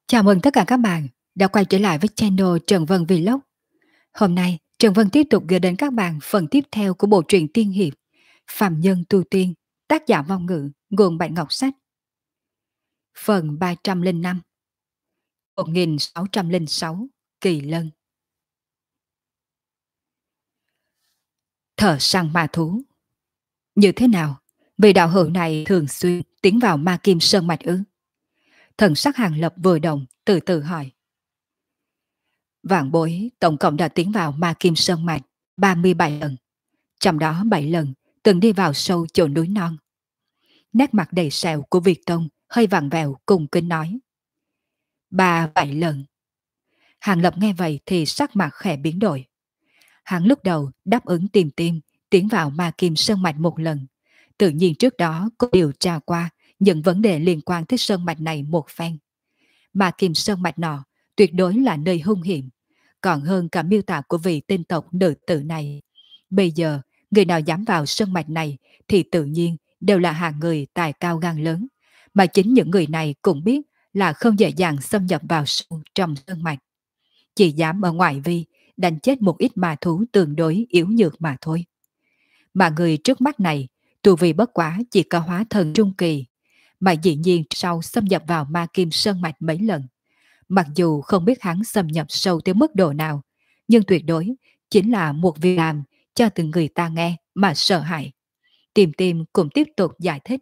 Chào mừng tất cả các bạn đã quay trở lại với channel Trần Vân Vlog. Hôm nay, Trần Vân tiếp tục gửi đến các bạn phần tiếp theo của bộ truyện tiên hiệp Phàm Nhân Tu Tiên, tác giả Vong Ngữ, nguồn Bạn Ngọc Sách. Phần 305, 1606, Kỳ Lân. Thợ săn ma thú. Như thế nào? Vị đạo hữu này thường xuyên tiến vào ma kim sơn mạch ư? Thần sắc Hàng Lập vừa động, từ từ hỏi. Vạn bối tổng cộng đã tiến vào ma kim sơn mạch 37 lần. Trong đó 7 lần từng đi vào sâu chỗ núi non. Nét mặt đầy sẹo của Việt Tông hơi vặn vẹo cùng kính nói. 7 lần. Hàng Lập nghe vậy thì sắc mặt khẽ biến đổi. Hắn lúc đầu đáp ứng tìm tim tiến vào ma kim sơn mạch một lần. Tự nhiên trước đó có điều tra qua những vấn đề liên quan tới sơn mạch này một phen. Ma kim sơn mạch nọ tuyệt đối là nơi hung hiểm, còn hơn cả miêu tả của vị tinh tộc nữ tử này. Bây giờ, người nào dám vào sơn mạch này thì tự nhiên đều là hạng người tài cao gan lớn, mà chính những người này cũng biết là không dễ dàng xâm nhập vào sâu trong sơn mạch. Chỉ dám ở ngoại vi đánh chết một ít ma thú tương đối yếu nhược mà thôi. Mà người trước mắt này, tu vi bất quá chỉ có hóa thần trung kỳ, mà dĩ nhiên sau xâm nhập vào ma kim sơn mạch mấy lần. Mặc dù không biết hắn xâm nhập sâu tới mức độ nào, nhưng tuyệt đối chính là một việc làm cho từng người ta nghe mà sợ hãi. Tìm tìm cũng tiếp tục giải thích.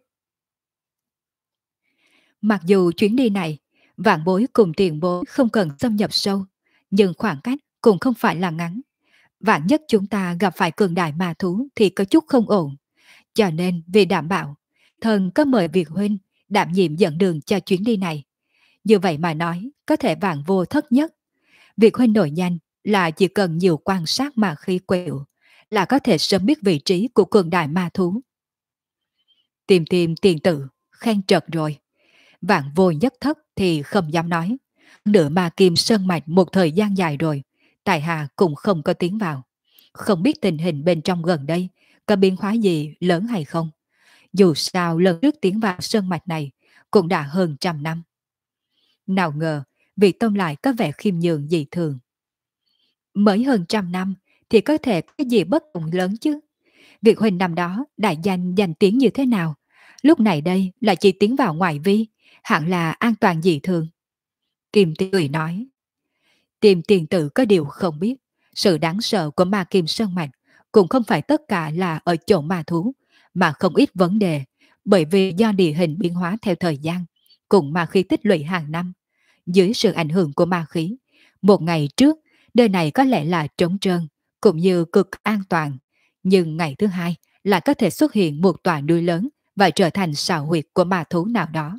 Mặc dù chuyến đi này, vạn bối cùng tiền bối không cần xâm nhập sâu, nhưng khoảng cách cũng không phải là ngắn. Vạn nhất chúng ta gặp phải cường đại ma thú thì có chút không ổn. Cho nên vì đảm bảo, thần có mời Việt Huynh đảm nhiệm dẫn đường cho chuyến đi này. Như vậy mà nói, có thể vạn vô thất nhất. Việt Huynh nổi nhanh là chỉ cần nhiều quan sát mà khí quẹo, là có thể sớm biết vị trí của cường đại ma thú. Tìm tìm tiền tự, khen trật rồi. Vạn vô nhất thất thì không dám nói. Nửa ma kim sơn mạch một thời gian dài rồi, tại hạ cũng không có tiến vào. Không biết tình hình bên trong gần đây có biến hóa gì lớn hay không. Dù sao lần trước tiến vào sơn mạch này cũng đã hơn 100 năm. Nào ngờ vị tông lại có vẻ khiêm nhường dị thường. Mới hơn 100 năm thì có thể cái gì bất đồng lớn chứ. Việt Huynh năm đó đại danh tiếng như thế nào? Lúc này đây lại chỉ tiến vào ngoại vi, hẳn là an toàn dị thường. Kim Tiên Tử nói. Tìm tiền tử có điều không biết, sự đáng sợ của ma kim sơn mạch cũng không phải tất cả là ở chỗ ma thú, mà không ít vấn đề, bởi vì do địa hình biến hóa theo thời gian, cùng ma khí tích lũy hàng năm. Dưới sự ảnh hưởng của ma khí, một ngày trước, nơi này có lẽ là trống trơn, cũng như cực an toàn, nhưng ngày thứ hai lại có thể xuất hiện một tòa núi lớn và trở thành sào huyệt của ma thú nào đó.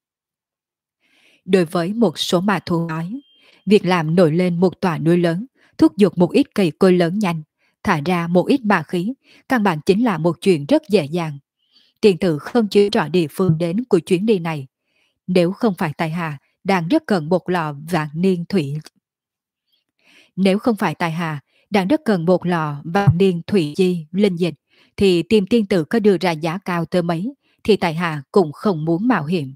Đối với một số ma thú nói, việc làm nổi lên một tòa núi lớn, thúc giục một ít cây cối lớn nhanh, thả ra một ít ma khí, căn bản chính là một chuyện rất dễ dàng. Tiền tử không chỉ rõ địa phương đến của chuyến đi này. Nếu không phải tài hạ đang rất cần một lò vạn niên thủy. Nếu không phải tài hạ đang rất cần một lò vạn niên thủy chi linh dịch, thì tìm tiên tử có đưa ra giá cao tới mấy, thì tài hạ cũng không muốn mạo hiểm.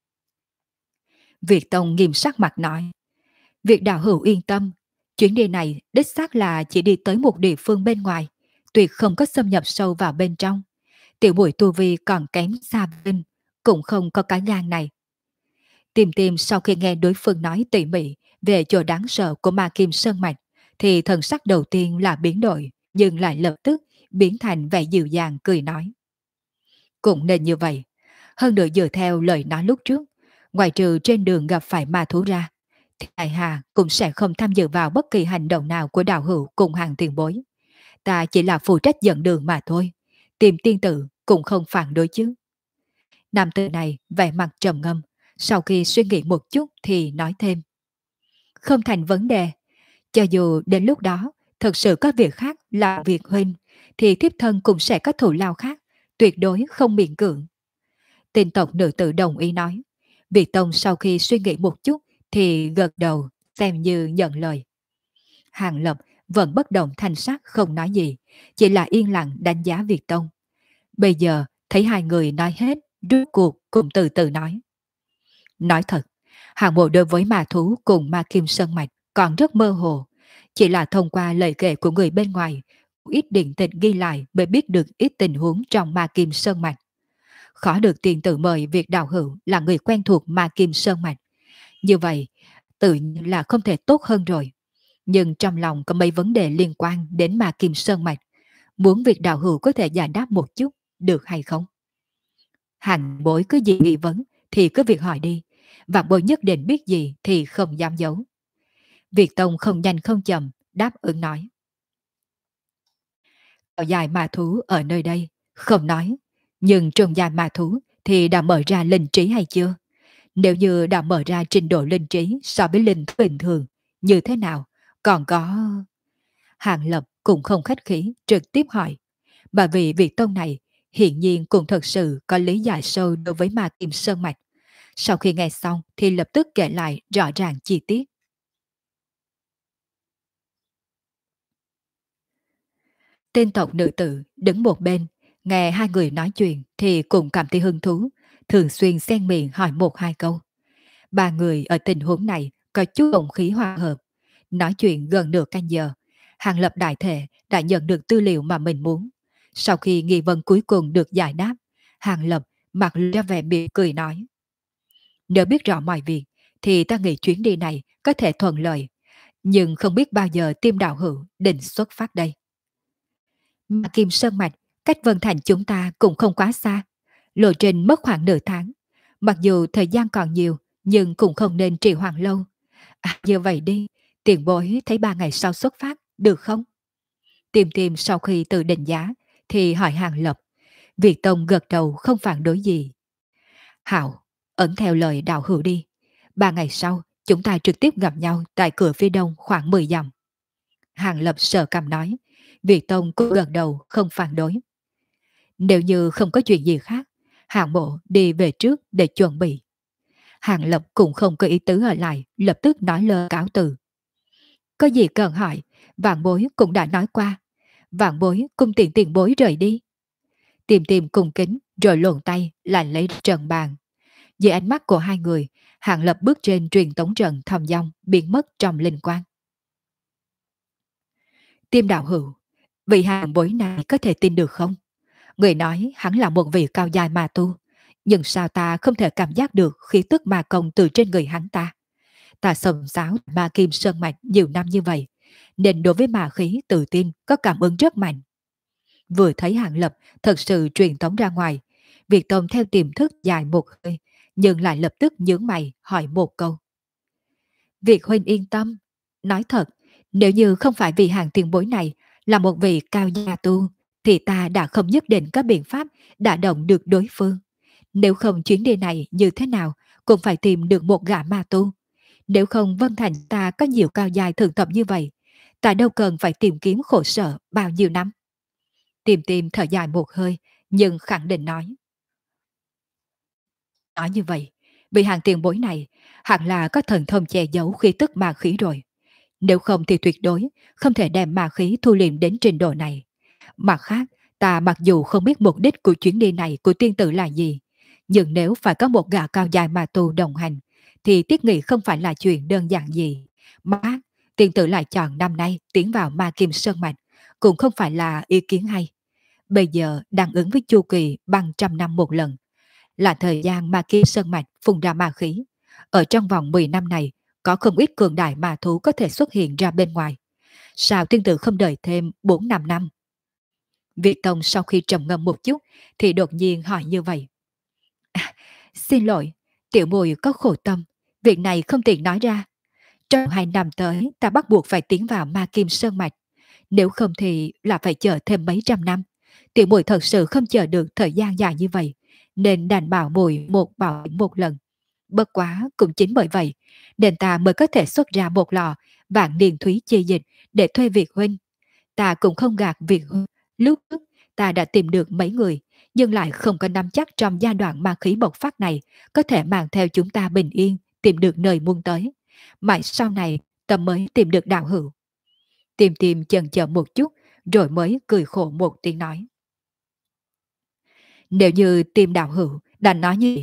Việt Tông nghiêm sắc mặt nói. Việc đạo hữu yên tâm, chuyến đi này đích xác là chỉ đi tới một địa phương bên ngoài, tuyệt không có xâm nhập sâu vào bên trong. Tiểu bụi tu vi còn kém xa bên, cũng không có cái gan này. Tìm tìm sau khi nghe đối phương nói tỉ mỉ về chỗ đáng sợ của ma kim sơn mạch, thì thần sắc đầu tiên là biến đổi, nhưng lại lập tức biến thành vẻ dịu dàng cười nói. Cũng nên như vậy. Hơn nữa dựa theo lời nói lúc trước, ngoài trừ trên đường gặp phải ma thú ra, thì tại hạ cũng sẽ không tham dự vào bất kỳ hành động nào của đạo hữu cùng hàng tiền bối. Ta chỉ là phụ trách dẫn đường mà thôi. Tìm tiên tử cũng không phản đối chứ. Nam tử này vẻ mặt trầm ngâm, sau khi suy nghĩ một chút thì nói thêm. Không thành vấn đề. Cho dù đến lúc đó thật sự có việc khác là việc huynh, thì thiếp thân cũng sẽ có thủ lao khác, tuyệt đối không miễn cưỡng. Tinh tộc nữ tử đồng ý nói. Việt Tông sau khi suy nghĩ một chút thì gật đầu, xem như nhận lời. Hàng Lập vẫn bất động thanh sắc không nói gì, chỉ là yên lặng đánh giá Việt Tông. Bây giờ thấy hai người nói hết, rốt cuộc cùng từ từ nói. Nói thật, Hàng bộ đối với ma thú cùng ma kim sơn mạch còn rất mơ hồ, chỉ là thông qua lời kể của người bên ngoài, ít điện tịch ghi lại mới biết được ít tình huống trong ma kim sơn mạch. Khó được tiền tự mời việc đạo hữu là người quen thuộc ma kim sơn mạch. Như vậy, tự nhiên là không thể tốt hơn rồi. Nhưng trong lòng có mấy vấn đề liên quan đến ma kim sơn mạch. Muốn việc đạo hữu có thể giải đáp một chút, được hay không? Hành bối cứ gì nghi vấn thì cứ việc hỏi đi. Và bối nhất định biết gì thì không dám giấu. Việt Tông không nhanh không chậm, đáp ứng nói. Ở dài ma thú ở nơi đây, không nói. Nhưng trong dài ma thú thì đã mở ra linh trí hay chưa? Nếu như đã mở ra trình độ linh trí so với linh bình thường, như thế nào? Còn có... Hàng Lập cũng không khách khí, trực tiếp hỏi. Bởi vì việc tông này hiện nhiên cũng thật sự có lý giải sâu đối với ma kim sơn mạch. Sau khi nghe xong thì lập tức kể lại rõ ràng chi tiết. Tên tộc nữ tử đứng một bên, nghe hai người nói chuyện thì cũng cảm thấy hứng thú, thường xuyên xen miệng hỏi một hai câu. Ba người ở tình huống này có chút ổn khí hòa hợp. Nói chuyện gần nửa canh giờ, Hàng Lập đại thể đã nhận được tư liệu mà mình muốn. Sau khi nghi vấn cuối cùng được giải đáp, Hàng Lập mặt ra vẻ mỉm cười nói. Nếu biết rõ mọi việc, thì ta nghĩ chuyến đi này có thể thuận lợi, nhưng không biết bao giờ Tim đạo hữu định xuất phát đây. Mà Kim Sơn Mạch, cách Vân Thành chúng ta cũng không quá xa. Lộ trình mất khoảng nửa tháng. Mặc dù thời gian còn nhiều, nhưng cũng không nên trì hoãn lâu. À, như vậy đi, tiền bối thấy 3 ngày sau xuất phát, được không? Tìm sau khi tự định giá, thì hỏi Hàng Lập. Việt Tông gật đầu không phản đối gì. Hảo, ẩn theo lời đạo hữu đi. 3 ngày sau, chúng ta trực tiếp gặp nhau tại cửa phía đông khoảng 10 dặm. Hàng Lập sờ cằm nói. Việt Tông cũng gật đầu không phản đối. Nếu như không có chuyện gì khác, Hàng Bộ đi về trước để chuẩn bị. Hàng Lập cũng không có ý tứ ở lại, lập tức nói lơ cáo từ. Có gì cần hỏi, vạn bối cũng đã nói qua. Vạn bối cùng tiền bối rời đi. Tìm cùng kính rồi lộn tay lại lấy trần bàn. Dưới ánh mắt của hai người, Hàng Lập bước trên truyền tống trận thầm dong biến mất trong linh quang. Tiêm đạo hữu, vị hàng bối này có thể tin được không? Người nói hắn là một vị cao dài ma tu, nhưng sao ta không thể cảm giác được khí tức ma công từ trên người hắn ta? Ta sầm sáo ma kim sơn mạch nhiều năm như vậy, nên đối với ma khí tự tin có cảm ứng rất mạnh. Vừa thấy Hàng Lập thật sự truyền tống ra ngoài, Việt Tông theo tiềm thức dài một hơi, nhưng lại lập tức nhướng mày hỏi một câu. Việt huynh yên tâm, nói thật, nếu như không phải vì hàng tiền bối này là một vị cao gia tu, thì ta đã không nhất định có biện pháp đả động được đối phương. Nếu không chuyến đi này như thế nào, cũng phải tìm được một gã ma tu. Nếu không Vân Thành ta có nhiều cao dài thường tập như vậy, ta đâu cần phải tìm kiếm khổ sở bao nhiêu năm. Tìm thở dài một hơi, nhưng khẳng định nói. Nói như vậy, vì hàng tiền bối này hẳn là có thần thông che giấu khí tức ma khí rồi. Nếu không thì tuyệt đối không thể đem ma khí thu liệm đến trình độ này. Mặt khác, ta mặc dù không biết mục đích của chuyến đi này của tiên tử là gì, nhưng nếu phải có một gã cao dài ma tu đồng hành, thì tiết nghị không phải là chuyện đơn giản gì. Mà tiên tử lại chọn năm nay tiến vào ma kim sơn mạch, cũng không phải là ý kiến hay. Bây giờ đang ứng với chu kỳ bằng 100 năm một lần, là thời gian ma kim sơn mạch phun ra ma khí. Ở trong vòng 10 năm này, có không ít cường đại ma thú có thể xuất hiện ra bên ngoài. Sao tiên tử không đợi thêm 4-5 năm? Việt Tông sau khi trầm ngâm một chút thì đột nhiên hỏi như vậy. À, xin lỗi, tiểu bồi có khổ tâm, việc này không tiện nói ra. Trong 2 năm tới ta bắt buộc phải tiến vào ma kim sơn mạch, nếu không thì là phải chờ thêm mấy trăm năm. Tiểu bồi thật sự không chờ được thời gian dài như vậy, nên đành bảo bồi một bảo một lần. Bất quá cũng chính bởi vậy, nên ta mới có thể xuất ra một lò vạn niên thúy chi dịch để thuê Việt huynh. Ta cũng không gạt Việt huynh. Lúc trước ta đã tìm được mấy người, nhưng lại không có nắm chắc trong giai đoạn ma khí bộc phát này có thể mang theo chúng ta bình yên tìm được nơi muốn tới. Mãi sau này ta mới tìm được đạo hữu. Tìm chần chờ một chút rồi mới cười khổ một tiếng nói. Nếu như tìm đạo hữu đã nói như vậy,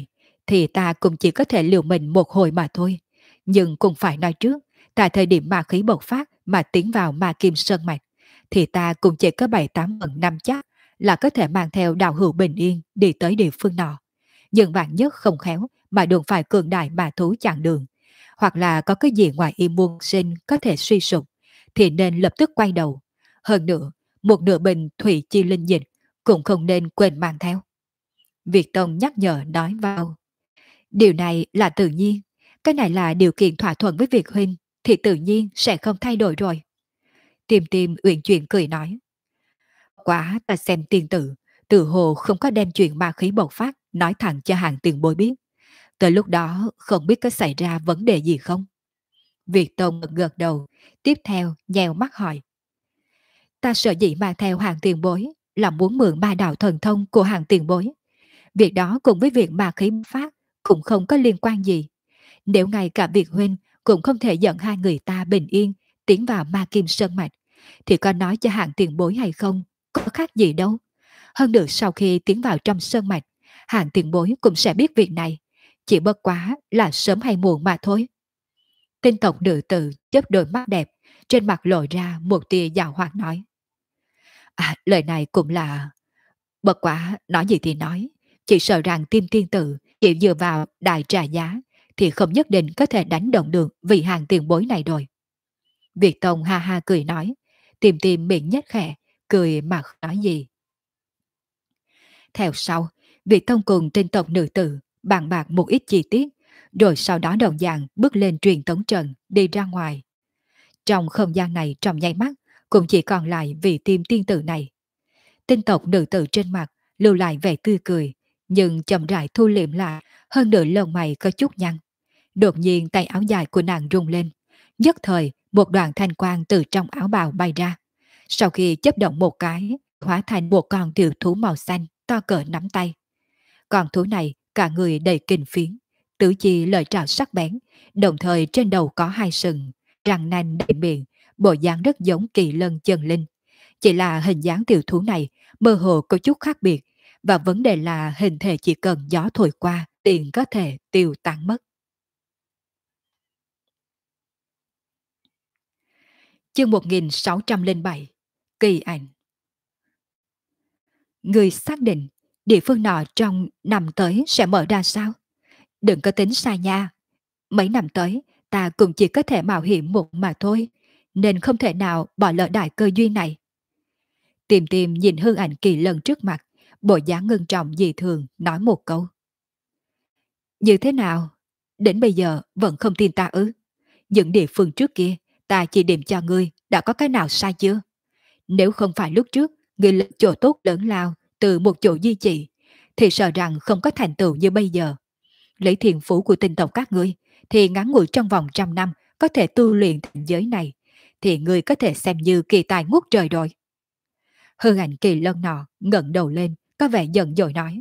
thì ta cũng chỉ có thể liều mình một hồi mà thôi. Nhưng cũng phải nói trước, tại thời điểm ma khí bộc phát mà tiến vào ma kim sơn mạch, thì ta cũng chỉ có 7-8 phần 5 chắc là có thể mang theo đạo hữu bình yên đi tới địa phương nọ. Nhưng vạn nhất không khéo mà đụng phải cường đại ma thú chặn đường, hoặc là có cái gì ngoài ý muốn sinh có thể suy sụp, thì nên lập tức quay đầu. Hơn nữa, một nửa bình thủy chi linh dịch cũng không nên quên mang theo. Việt Tông nhắc nhở nói vào. Điều này là tự nhiên, cái này là điều kiện thỏa thuận với Việt Huynh, thì tự nhiên sẽ không thay đổi rồi. Tiêm tiêm uyển chuyển cười nói. Quá ta xem tiên tử, tự hồ không có đem chuyện ma khí bộc phát nói thẳng cho hàng tiền bối biết. Tới lúc đó không biết có xảy ra vấn đề gì không? Việt Tông gật đầu, tiếp theo nheo mắt hỏi. Ta sợ dĩ mang theo hàng tiền bối là muốn mượn ma đạo thần thông của hàng tiền bối. Việc đó cùng với việc ma khí bộc phát cũng không có liên quan gì. Nếu ngay cả Việt Huynh cũng không thể dẫn hai người ta bình yên tiến vào ma kim sơn mạch, thì có nói cho hạng tiền bối hay không có khác gì đâu. Hơn nữa sau khi tiến vào trong sơn mạch, hạng tiền bối cũng sẽ biết việc này. Chỉ bất quá là sớm hay muộn mà thôi. Tinh tộc nữ tử chớp đôi mắt đẹp, trên mặt lộ ra một tia giảo hoạt nói. À, lời này cũng là... Bất quá, nói gì thì nói, chỉ sợ rằng Tim Tiên Tử chịu dựa vào đại trà giá thì không nhất định có thể đánh động được vị hàng tiền bối này rồi. Việt Tông ha ha cười nói, Tim Tim miệng nhếch khẽ, cười mà không nói gì. Theo sau, Việt Tông cùng tinh tộc nữ tử bàn bạc một ít chi tiết, rồi sau đó đồng dạng bước lên truyền tống trận đi ra ngoài. Trong không gian này trong nháy mắt, cũng chỉ còn lại vị Tim Tiên Tử này. Tinh tộc nữ tử trên mặt lưu lại vẻ tươi cười, nhưng chậm rãi thu liệm lại, hơn nửa lông mày có chút nhăn. Đột nhiên tay áo dài của nàng rung lên, nhất thời một đoàn thanh quang từ trong áo bào bay ra. Sau khi chấp động một cái, hóa thành một con tiểu thú màu xanh to cỡ nắm tay. Con thú này cả người đầy kinh phiến, tứ chi lợi trảo sắc bén, đồng thời trên đầu có hai sừng, răng nanh đầy miệng, bộ dáng rất giống kỳ lân chân linh. Chỉ là hình dáng tiểu thú này mơ hồ có chút khác biệt, và vấn đề là hình thể chỉ cần gió thổi qua liền có thể tiêu tán mất. Chương 1607 Kỳ ảnh. Người xác định địa phương nọ trong năm tới sẽ mở ra sao? Đừng có tính xa nha. Mấy năm tới ta cũng chỉ có thể mạo hiểm một mà thôi, nên không thể nào bỏ lỡ đại cơ duyên này. Tìm tìm nhìn hương ảnh kỳ lân trước mặt, bộ dáng ngưng trọng dị thường nói một câu. Như thế nào? Đến bây giờ vẫn không tin ta ư? Những địa phương trước kia ta chỉ điểm cho ngươi đã có cái nào sai chưa? Nếu không phải lúc trước ngươi lấy chỗ tốt lớn lao từ một chỗ di trị, thì sợ rằng không có thành tựu như bây giờ. Lấy thiền phú của tinh tộc các ngươi thì ngắn ngủi trong vòng 100 năm có thể tu luyện thành giới này, thì ngươi có thể xem như kỳ tài ngút trời rồi. Hương ảnh kỳ lân nọ ngẩng đầu lên, có vẻ giận dỗi nói.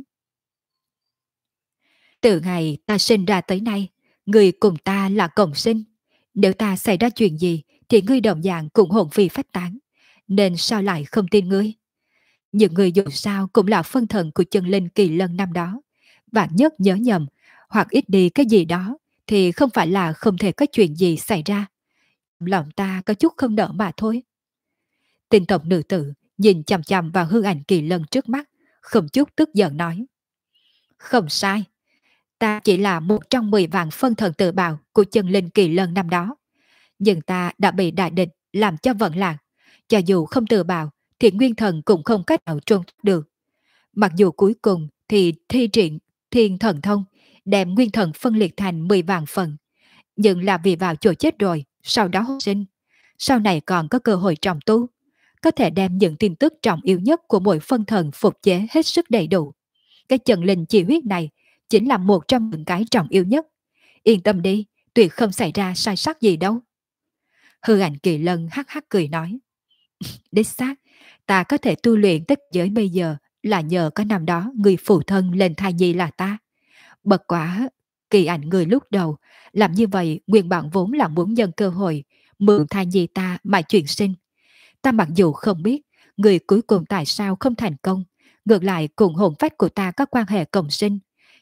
Từ ngày ta sinh ra tới nay, ngươi cùng ta là cộng sinh. Nếu ta xảy ra chuyện gì, thì ngươi đồng dạng cũng hồn phi phách tán. Nên sao lại không tin ngươi? Những người dù sao cũng là phân thần của chân linh kỳ lân năm đó. Vạn nhất nhớ nhầm, hoặc ít đi cái gì đó, thì không phải là không thể có chuyện gì xảy ra. Lòng ta có chút không nỡ mà thôi. Tinh tộc nữ tử nhìn chằm chằm vào hương ảnh kỳ lân trước mắt, không chút tức giận nói. Không sai. Ta chỉ là một trong 10 vạn phân thần tự bào của chân linh kỳ lân năm đó. Nhưng ta đã bị đại địch làm cho vận lạc. Cho dù không tự bào thì nguyên thần cũng không cách nào trốn thoát được. Mặc dù cuối cùng thì thi triển thiên thần thông, đem nguyên thần phân liệt thành 10 vạn phần. Nhưng là vì vào chỗ chết rồi, sau đó hồi sinh. Sau này còn có cơ hội trọng tu. Có thể đem những tin tức trọng yếu nhất của mỗi phân thần phục chế hết sức đầy đủ. Cái chân linh chỉ huyết này chính là một trong những cái trọng yếu nhất. Yên tâm đi, tuyệt không xảy ra sai sót gì đâu. Hư ảnh kỳ lân hắc hắc cười nói. Đích xác, ta có thể tu luyện tích giới bây giờ là nhờ có năm đó người phụ thân lên thai nhi là ta. Bật quả, kỳ ảnh người lúc đầu, làm như vậy nguyên bản vốn là muốn nhân cơ hội mượn thai nhi ta mà chuyển sinh. Ta mặc dù không biết người cuối cùng tại sao không thành công, ngược lại cùng hồn phách của ta có quan hệ cộng sinh,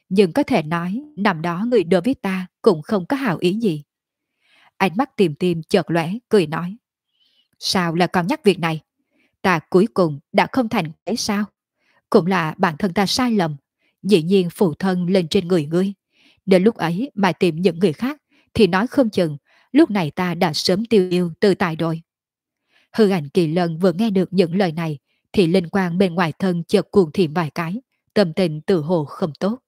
Nhưng có thể nói năm đó người đối với ta cũng không có hảo ý gì. Ánh mắt tìm tìm chợt lóe, cười nói. Sao lại còn nhắc việc này? Ta cuối cùng đã không thành cái sao? Cũng là bản thân ta sai lầm. Dĩ nhiên phụ thân lên trên người ngươi. Đến lúc ấy mà tìm những người khác thì nói không chừng lúc này ta đã sớm tiêu yêu từ tại rồi. Hư ảnh Kỳ Lân vừa nghe được những lời này thì linh quang bên ngoài thân chợt cuồng thiểm vài cái, tâm tình tự hồ không tốt.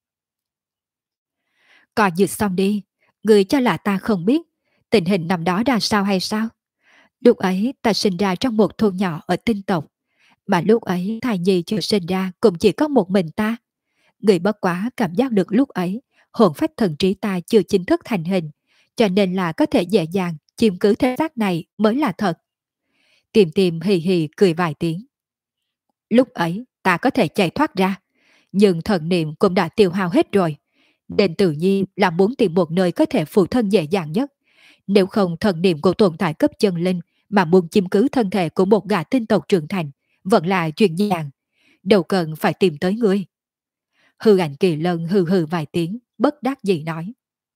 Coi như xong đi, người cho là ta không biết tình hình năm đó ra sao hay sao? Lúc ấy ta sinh ra trong một thôn nhỏ ở Tinh tộc, mà lúc ấy thai nhi chưa sinh ra cũng chỉ có một mình ta. Người bất quá cảm giác được lúc ấy hồn phách thần trí ta chưa chính thức thành hình, cho nên là có thể dễ dàng chiếm cứ thế xác này mới là thật. Tìm tìm hì hì cười vài tiếng. Lúc ấy ta có thể chạy thoát ra, nhưng thần niệm cũng đã tiêu hao hết rồi. Nên tự nhiên là muốn tìm một nơi có thể phụ thân dễ dàng nhất. Nếu không thần niệm của tồn tại cấp chân linh mà muốn chiếm cứ thân thể của một gã tinh tộc trưởng thành, vẫn là chuyện dễ dàng. Đâu cần phải tìm tới ngươi. Hư ảnh Kỳ Lân hừ hừ vài tiếng, bất đắc dĩ nói.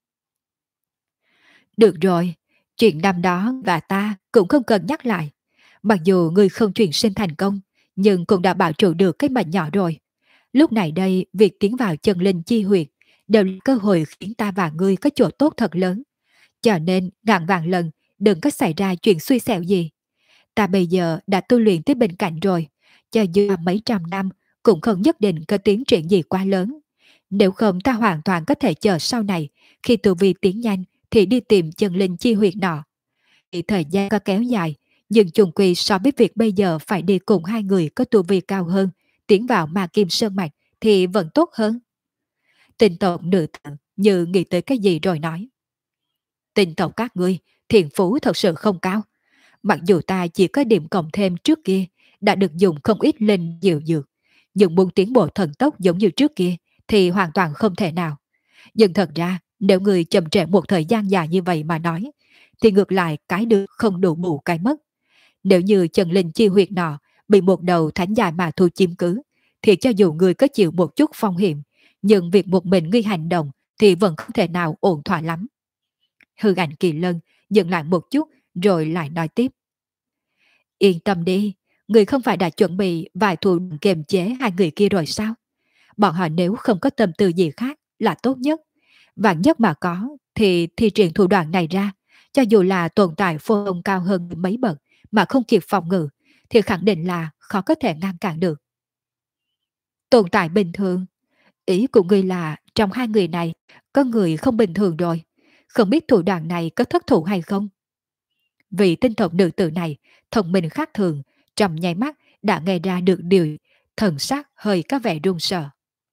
Được rồi, chuyện năm đó và ta cũng không cần nhắc lại. Mặc dù ngươi không chuyển sinh thành công, nhưng cũng đã bảo trụ được cái mệnh nhỏ rồi. Lúc này đây, việc tiến vào chân linh chi huyệt đều là cơ hội khiến ta và ngươi có chỗ tốt thật lớn. Cho nên, ngàn vạn lần, đừng có xảy ra chuyện xui xẻo gì. Ta bây giờ đã tu luyện tới bên cạnh rồi, cho dù mấy trăm năm cũng không nhất định có tiến triển gì quá lớn. Nếu không ta hoàn toàn có thể chờ sau này, khi tu vi tiến nhanh thì đi tìm chân linh chi huyệt nọ. Thì thời gian có kéo dài, nhưng chung quy so với việc bây giờ phải đi cùng hai người có tu vi cao hơn, tiến vào ma kim sơn mạch thì vẫn tốt hơn. Tinh tộc nữ tử như nghĩ tới cái gì rồi nói. Tinh tộc các ngươi, thiện phú thật sự không cao. Mặc dù ta chỉ có điểm cộng thêm trước kia, đã được dùng không ít linh diệu dược, nhưng muốn tiến bộ thần tốc giống như trước kia thì hoàn toàn không thể nào. Nhưng thật ra, nếu người chậm trễ một thời gian dài như vậy mà nói, thì ngược lại cái được không đủ bù cái mất. Nếu như chân linh chi huyệt nọ bị một đầu thánh dài mà thu chiếm cứ, thì cho dù người có chịu một chút phong hiểm, nhưng việc một mình ngươi hành động thì vẫn không thể nào ổn thỏa lắm. Hư ảnh Kỳ Lân dừng lại một chút rồi lại nói tiếp. Yên tâm đi, người không phải đã chuẩn bị vài thủ đoạn kiềm chế hai người kia rồi sao? Bọn họ nếu không có tâm tư gì khác là tốt nhất. Vạn nhất mà có thì thi triển thủ đoạn này ra, cho dù là tồn tại phô ông cao hơn mấy bậc mà không kịp phòng ngự, thì khẳng định là khó có thể ngăn cản được. Tồn tại bình thường, ý của ngươi là trong hai người này có người không bình thường rồi, không biết thủ đoạn này có thất thủ hay không? Vì tinh thần nữ tử này thông minh khác thường, trong nháy mắt đã nghe ra được điều, thần sắc hơi có vẻ run sợ.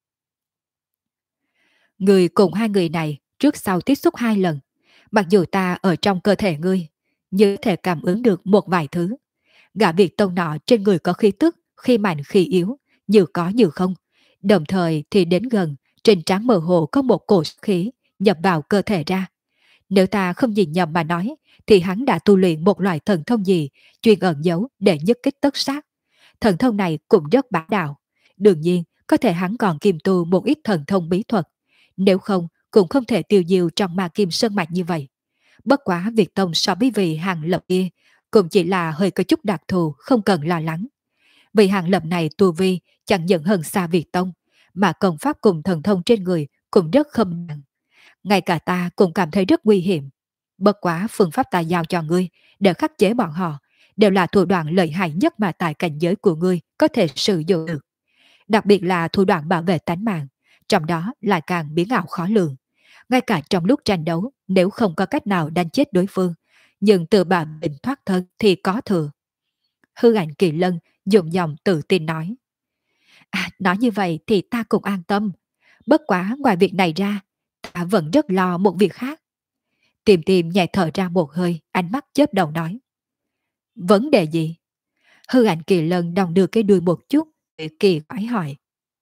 Người cùng hai người này trước sau tiếp xúc hai lần, mặc dù ta ở trong cơ thể ngươi, nhưng có thể cảm ứng được một vài thứ. Gã Việt tông nọ trên người có khí tức, khi mạnh khi yếu, như có như không. Đồng thời thì đến gần, trên trán mơ hồ có một cổ khí nhập vào cơ thể ra. Nếu ta không nhìn nhầm mà nói, thì hắn đã tu luyện một loại thần thông gì, chuyên ẩn giấu để nhất kích tất sát. Thần thông này cũng rất bá đạo. Đương nhiên, có thể hắn còn kiêm tu một ít thần thông bí thuật. Nếu không, cũng không thể tiêu diêu trong ma kim sơn mạch như vậy. Bất quá Việt Tông so với vị hàng lập kia, cũng chỉ là hơi có chút đặc thù, không cần lo lắng. Vị hàng lập này tu vi chẳng những hơn xa Việt Tông, mà công pháp cùng thần thông trên người cũng rất không nặng. Ngay cả ta cũng cảm thấy rất nguy hiểm. Bất quá phương pháp ta giao cho ngươi để khắc chế bọn họ đều là thủ đoạn lợi hại nhất mà tại cảnh giới của ngươi có thể sử dụng được. Đặc biệt là thủ đoạn bảo vệ tánh mạng, trong đó lại càng biến ảo khó lường. Ngay cả trong lúc tranh đấu, nếu không có cách nào đánh chết đối phương, nhưng từ bà bình thoát thân thì có thừa. Hư ảnh Kỳ Lân dùng giọng tự tin nói. Nói như vậy thì ta cũng an tâm. Bất quá ngoài việc này ra, ta vẫn rất lo một việc khác. Tìm tìm nhẹ thở ra một hơi, ánh mắt chớp đầu nói. Vấn đề gì? Hư ảnh Kỳ Lân đong đưa cái đuôi một chút, kỳ quái hỏi.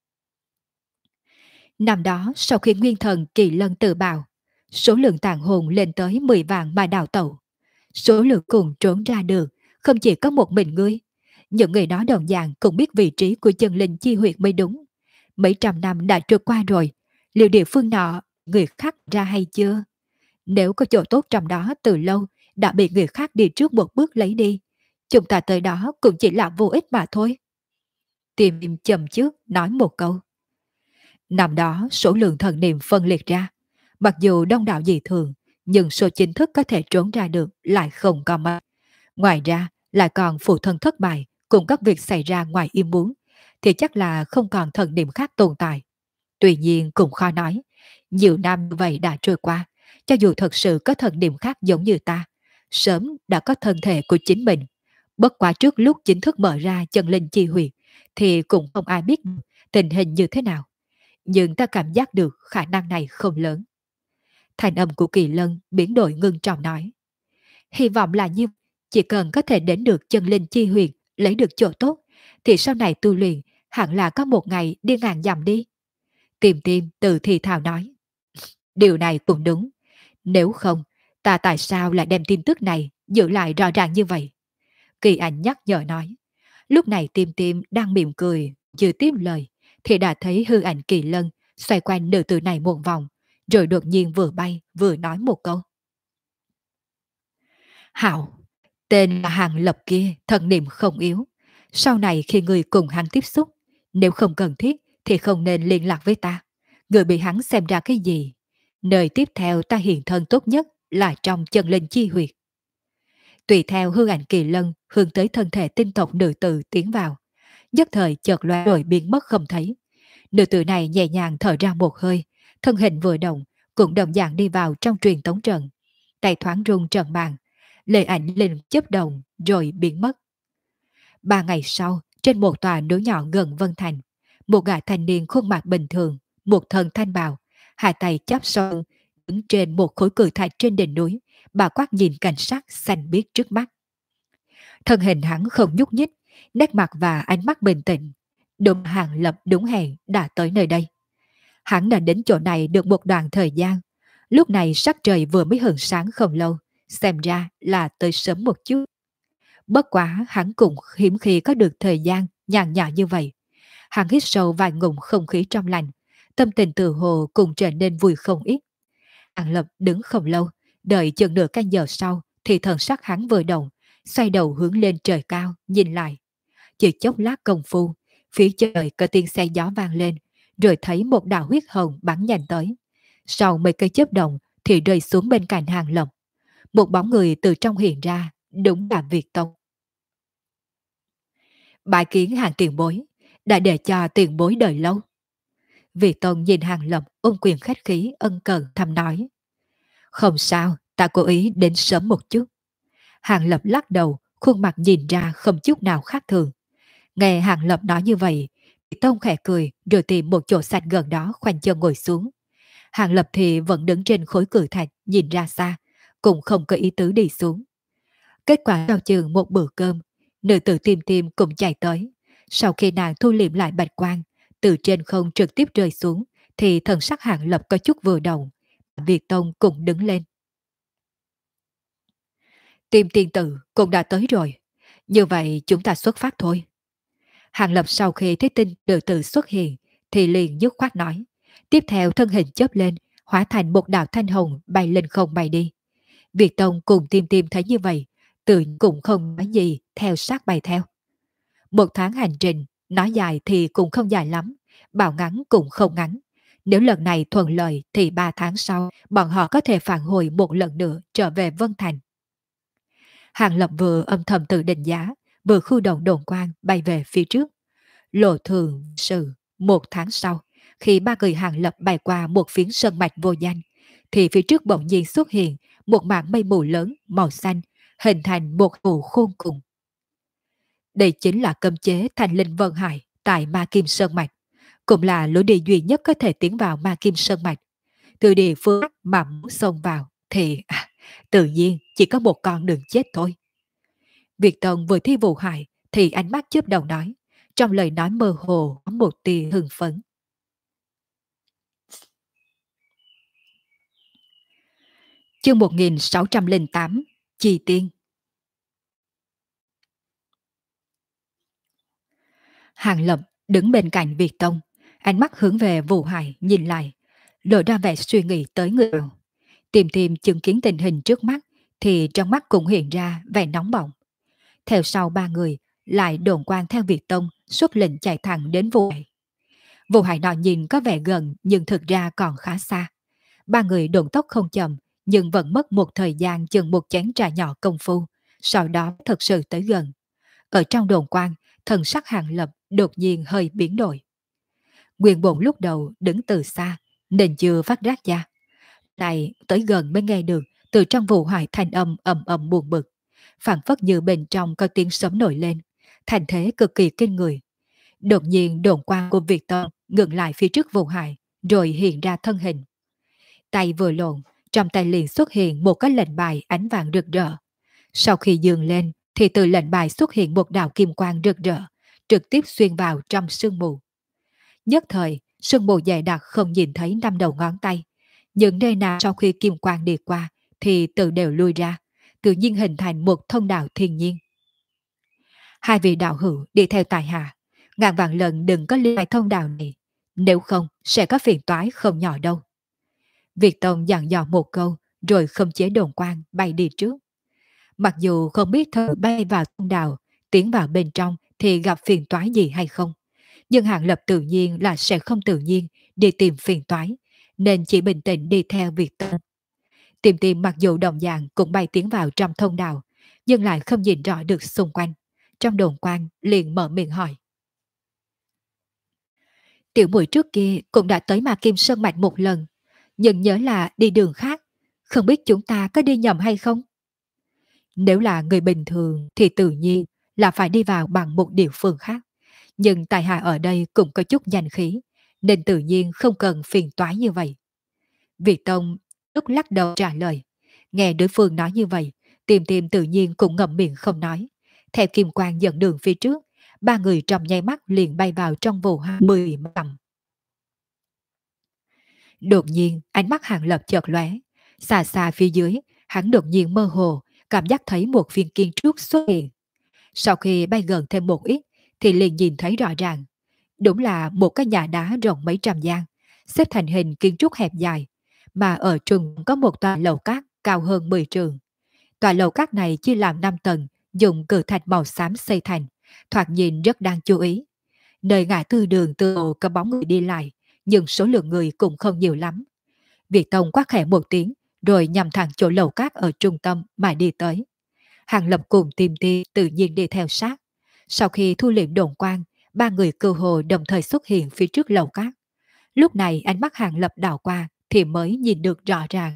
Năm đó sau khi nguyên thần Kỳ Lân tự bào, số lượng tàn hồn lên tới 10 vạn mà đào tẩu. Số lượng cùng trốn ra được, không chỉ có một mình ngươi. Những người đó đồng dạng cũng biết vị trí của chân linh chi huyệt mới đúng. Mấy trăm năm đã trôi qua rồi, liệu địa phương nọ người khác ra hay chưa? Nếu có chỗ tốt trong đó từ lâu đã bị người khác đi trước một bước lấy đi, chúng ta tới đó cũng chỉ là vô ích mà thôi. Tìm im chầm trước nói một câu. Năm đó số lượng thần niệm phân liệt ra, mặc dù đông đảo dị thường, nhưng số chính thức có thể trốn ra được lại không có mấy. Ngoài ra lại còn phụ thân thất bại cùng các việc xảy ra ngoài ý muốn, thì chắc là không còn thần niệm khác tồn tại. Tuy nhiên cũng khó nói, nhiều năm như vậy đã trôi qua, cho dù thật sự có thần niệm khác giống như ta, sớm đã có thân thể của chính mình. Bất quá trước lúc chính thức mở ra chân linh chi huyệt, thì cũng không ai biết tình hình như thế nào. Nhưng ta cảm giác được khả năng này không lớn. Thành âm của Kỳ Lân biến đổi ngưng trọng nói. Hy vọng là như chỉ cần có thể đến được chân linh chi huyệt, lấy được chỗ tốt, thì sau này tu luyện hẳn là có một ngày đi ngàn dặm đi. Tìm Tim từ thì thào nói. Điều này cũng đúng. Nếu không, ta tại sao lại đem tin tức này giữ lại rõ ràng như vậy? Kỳ Ảnh nhắc nhở nói. Lúc này Tim Tim đang mỉm cười, chưa tiếp lời, thì đã thấy hư ảnh Kỳ Lân xoay quanh nữ tử này một vòng, rồi đột nhiên vừa bay vừa nói một câu. Hảo, tên là Hàng Lập kia thần niệm không yếu. Sau này khi người cùng hắn tiếp xúc, nếu không cần thiết thì không nên liên lạc với ta. Người bị hắn xem ra cái gì? Nơi tiếp theo ta hiện thân tốt nhất là trong chân linh chi huyệt. Tùy theo hư ảnh Kỳ Lân hướng tới thân thể tinh tộc nữ tử tiến vào. Nhất thời chợt lóe rồi biến mất không thấy. Nữ tử này nhẹ nhàng thở ra một hơi, thân hình vừa động, cũng đồng dạng đi vào trong truyền tống trận. Tay thoáng rung trận bàn, lệ ảnh lên chớp đồng rồi biến mất. 3 ngày sau, trên một tòa núi nhỏ gần Vân Thành, một gã thanh niên khuôn mặt bình thường, một thân thanh bào, hai tay chắp sau, đứng trên một khối cự thạch trên đỉnh núi, bà quát nhìn cảnh sát xanh biếc trước mắt. Thân hình hắn không nhúc nhích, nét mặt và ánh mắt bình tĩnh. Đúng Hàng Lập đúng hẹn đã tới nơi đây. Hắn đã đến chỗ này được một đoạn thời gian. Lúc này sắc trời vừa mới hừng sáng không lâu, xem ra là tới sớm một chút. Bất quá hắn cũng hiếm khi có được thời gian nhàn nhã như vậy. Hắn hít sâu vài ngụm không khí trong lành, tâm tình tự hồ cũng trở nên vui không ít. Hàng Lập đứng không lâu, đợi chừng nửa canh giờ sau thì thần sắc hắn vừa động, xoay đầu hướng lên trời cao, nhìn lại. Chỉ chốc lát công phu, phía trời có tiếng xe gió vang lên, rồi thấy một đạo huyết hồng bắn nhanh tới. Sau mấy cây chớp động thì rơi xuống bên cạnh Hàng Lập. Một bóng người từ trong hiện ra, đúng là Việt Tông. Bái kiến Hàng tiền bối, đã để cho tiền bối đợi lâu. Việt Tông nhìn Hàng Lập ôm quyền khách khí ân cần thầm nói. Không sao, ta cố ý đến sớm một chút. Hàng Lập lắc đầu, khuôn mặt nhìn ra không chút nào khác thường. Nghe Hàng Lập nói như vậy, Việt Tông khẽ cười rồi tìm một chỗ sạch gần đó khoanh chân ngồi xuống. Hàng Lập thì vẫn đứng trên khối cự thạch nhìn ra xa, cũng không có ý tứ đi xuống. Kết quả vào chừng một bữa cơm, nữ tử Tim Tim cũng chạy tới. Sau khi nàng thu liệm lại bạch quang, từ trên không trực tiếp rơi xuống, thì thần sắc Hàng Lập có chút vừa động. Việt Tông cũng đứng lên. Tim tiên tử cũng đã tới rồi. Như vậy chúng ta xuất phát thôi. Hàng Lập sau khi thấy tin nữ tử xuất hiện, thì liền dứt khoát nói. Tiếp theo thân hình chớp lên, hóa thành một đạo thanh hồng bay lên không bay đi. Việt Tông cùng Tim Tim thấy như vậy, tự cũng không nói gì, theo sát bay theo. 1 tháng hành trình, nói dài thì cũng không dài lắm, bảo ngắn cũng không ngắn. Nếu lần này thuận lợi thì 3 tháng sau, bọn họ có thể phản hồi một lần nữa trở về Vân Thành. Hàng Lập vừa âm thầm tự định giá, vừa khu động đồn quang bay về phía trước. Lộ thường sự 1 tháng sau, khi ba người Hàng Lập bay qua một phiến sơn mạch vô danh, thì phía trước bỗng nhiên xuất hiện một mảng mây mù lớn màu xanh, hình thành một hồ khôn cùng. Đây chính là cấm chế thành linh vân hải tại Ma Kim Sơn Mạch, cũng là lối đi duy nhất có thể tiến vào Ma Kim Sơn Mạch. Từ địa phương mà muốn xông vào thì tự nhiên chỉ có một con đường chết thôi. Việt Tông vừa thi vụ hại thì ánh mắt chớp đầu nói, trong lời nói mơ hồ có một tia hưng phấn. Chương 1608 Chi Tiên. Hàng Lập đứng bên cạnh Việt Tông, ánh mắt hướng về Vũ Hải nhìn lại, lộ ra vẻ suy nghĩ tới người. Tìm tìm chứng kiến tình hình trước mắt thì trong mắt cũng hiện ra vẻ nóng bỏng. Theo sau ba người lại đồn quan theo Việt Tông xuất lệnh chạy thẳng đến Vô Hải. Vô Hải nọ nhìn có vẻ gần nhưng thực ra còn khá xa. Ba người đồn tốc không chậm nhưng vẫn mất một thời gian chừng một chén trà nhỏ công phu, sau đó thật sự tới gần. Ở trong đồn quan, thần sắc Hàng Lập đột nhiên hơi biến đổi. Nguyên Bổn lúc đầu đứng từ xa nên chưa phát giác ra. Này tới gần mới nghe được từ trong vụ hoài thanh âm ầm ầm buồn bực, phảng phất như bên trong có tiếng sấm nổi lên, thành thế cực kỳ kinh người. Đột nhiên đồn quan của Việt Tông ngừng lại phía trước vụ hại, rồi hiện ra thân hình. Tay vừa lộn, trong tay liền xuất hiện một cái lệnh bài ánh vàng rực rỡ. Sau khi dường lên, thì từ lệnh bài xuất hiện một đạo kim quang rực rỡ, trực tiếp xuyên vào trong sương mù. Nhất thời, sương mù dày đặc không nhìn thấy năm đầu ngón tay. Những nơi nào sau khi kim quang đi qua, thì tự đều lui ra, tự nhiên hình thành một thông đạo thiên nhiên. Hai vị đạo hữu đi theo tài hạ, ngàn vạn lần đừng có liên thông đạo này, nếu không sẽ có phiền toái không nhỏ đâu. Việt Tông dặn dò một câu, rồi không chế đồn quang bay đi trước. Mặc dù không biết thợ bay vào thông đạo, tiến vào bên trong thì gặp phiền toái gì hay không, nhưng Hàng Lập tự nhiên là sẽ không tự nhiên đi tìm phiền toái, nên chỉ bình tĩnh đi theo Việt Tông. Tìm tìm mặc dù đồng dạng cũng bay tiến vào trong thông đạo, nhưng lại không nhìn rõ được xung quanh. Trong đồn quan liền mở miệng hỏi. Tiểu muội trước kia cũng đã tới Ma Kim Sơn Mạch một lần, nhưng nhớ là đi đường khác, không biết chúng ta có đi nhầm hay không? Nếu là người bình thường thì tự nhiên là phải đi vào bằng một địa phương khác. Nhưng tài hạ ở đây cũng có chút danh khí, nên tự nhiên không cần phiền toái như vậy. Việt Tông lúc lắc đầu trả lời. Nghe đối phương nói như vậy, tìm tìm tự nhiên cũng ngậm miệng không nói. Theo kim quang dẫn đường phía trước, ba người trong nháy mắt liền bay vào trong vụ 20 dặm. Đột nhiên, ánh mắt Hàng Lập chợt lóe, xa xa phía dưới, hắn đột nhiên mơ hồ, cảm giác thấy một viên kiến trúc xuất hiện. Sau khi bay gần thêm một ít, thì liền nhìn thấy rõ ràng. Đúng là một cái nhà đá rộng mấy trăm gian, xếp thành hình kiến trúc hẹp dài, mà ở trung có một tòa lầu cát cao hơn 10 trường. Tòa lầu cát này chia làm 5 tầng, dùng cự thạch màu xám xây thành, thoạt nhìn rất đáng chú ý. Nơi ngã tư đường từ hồ có bóng người đi lại, nhưng số lượng người cũng không nhiều lắm. Việt Tông quát khẽ một tiếng, rồi nhằm thẳng chỗ lầu cát ở trung tâm mà đi tới. Hàng Lập cùng Tìm Ti tự nhiên đi theo sát. Sau khi thu liệm đồn quan, ba người cơ hồ đồng thời xuất hiện phía trước lầu cát. Lúc này ánh mắt Hàng Lập đảo qua thì mới nhìn được rõ ràng.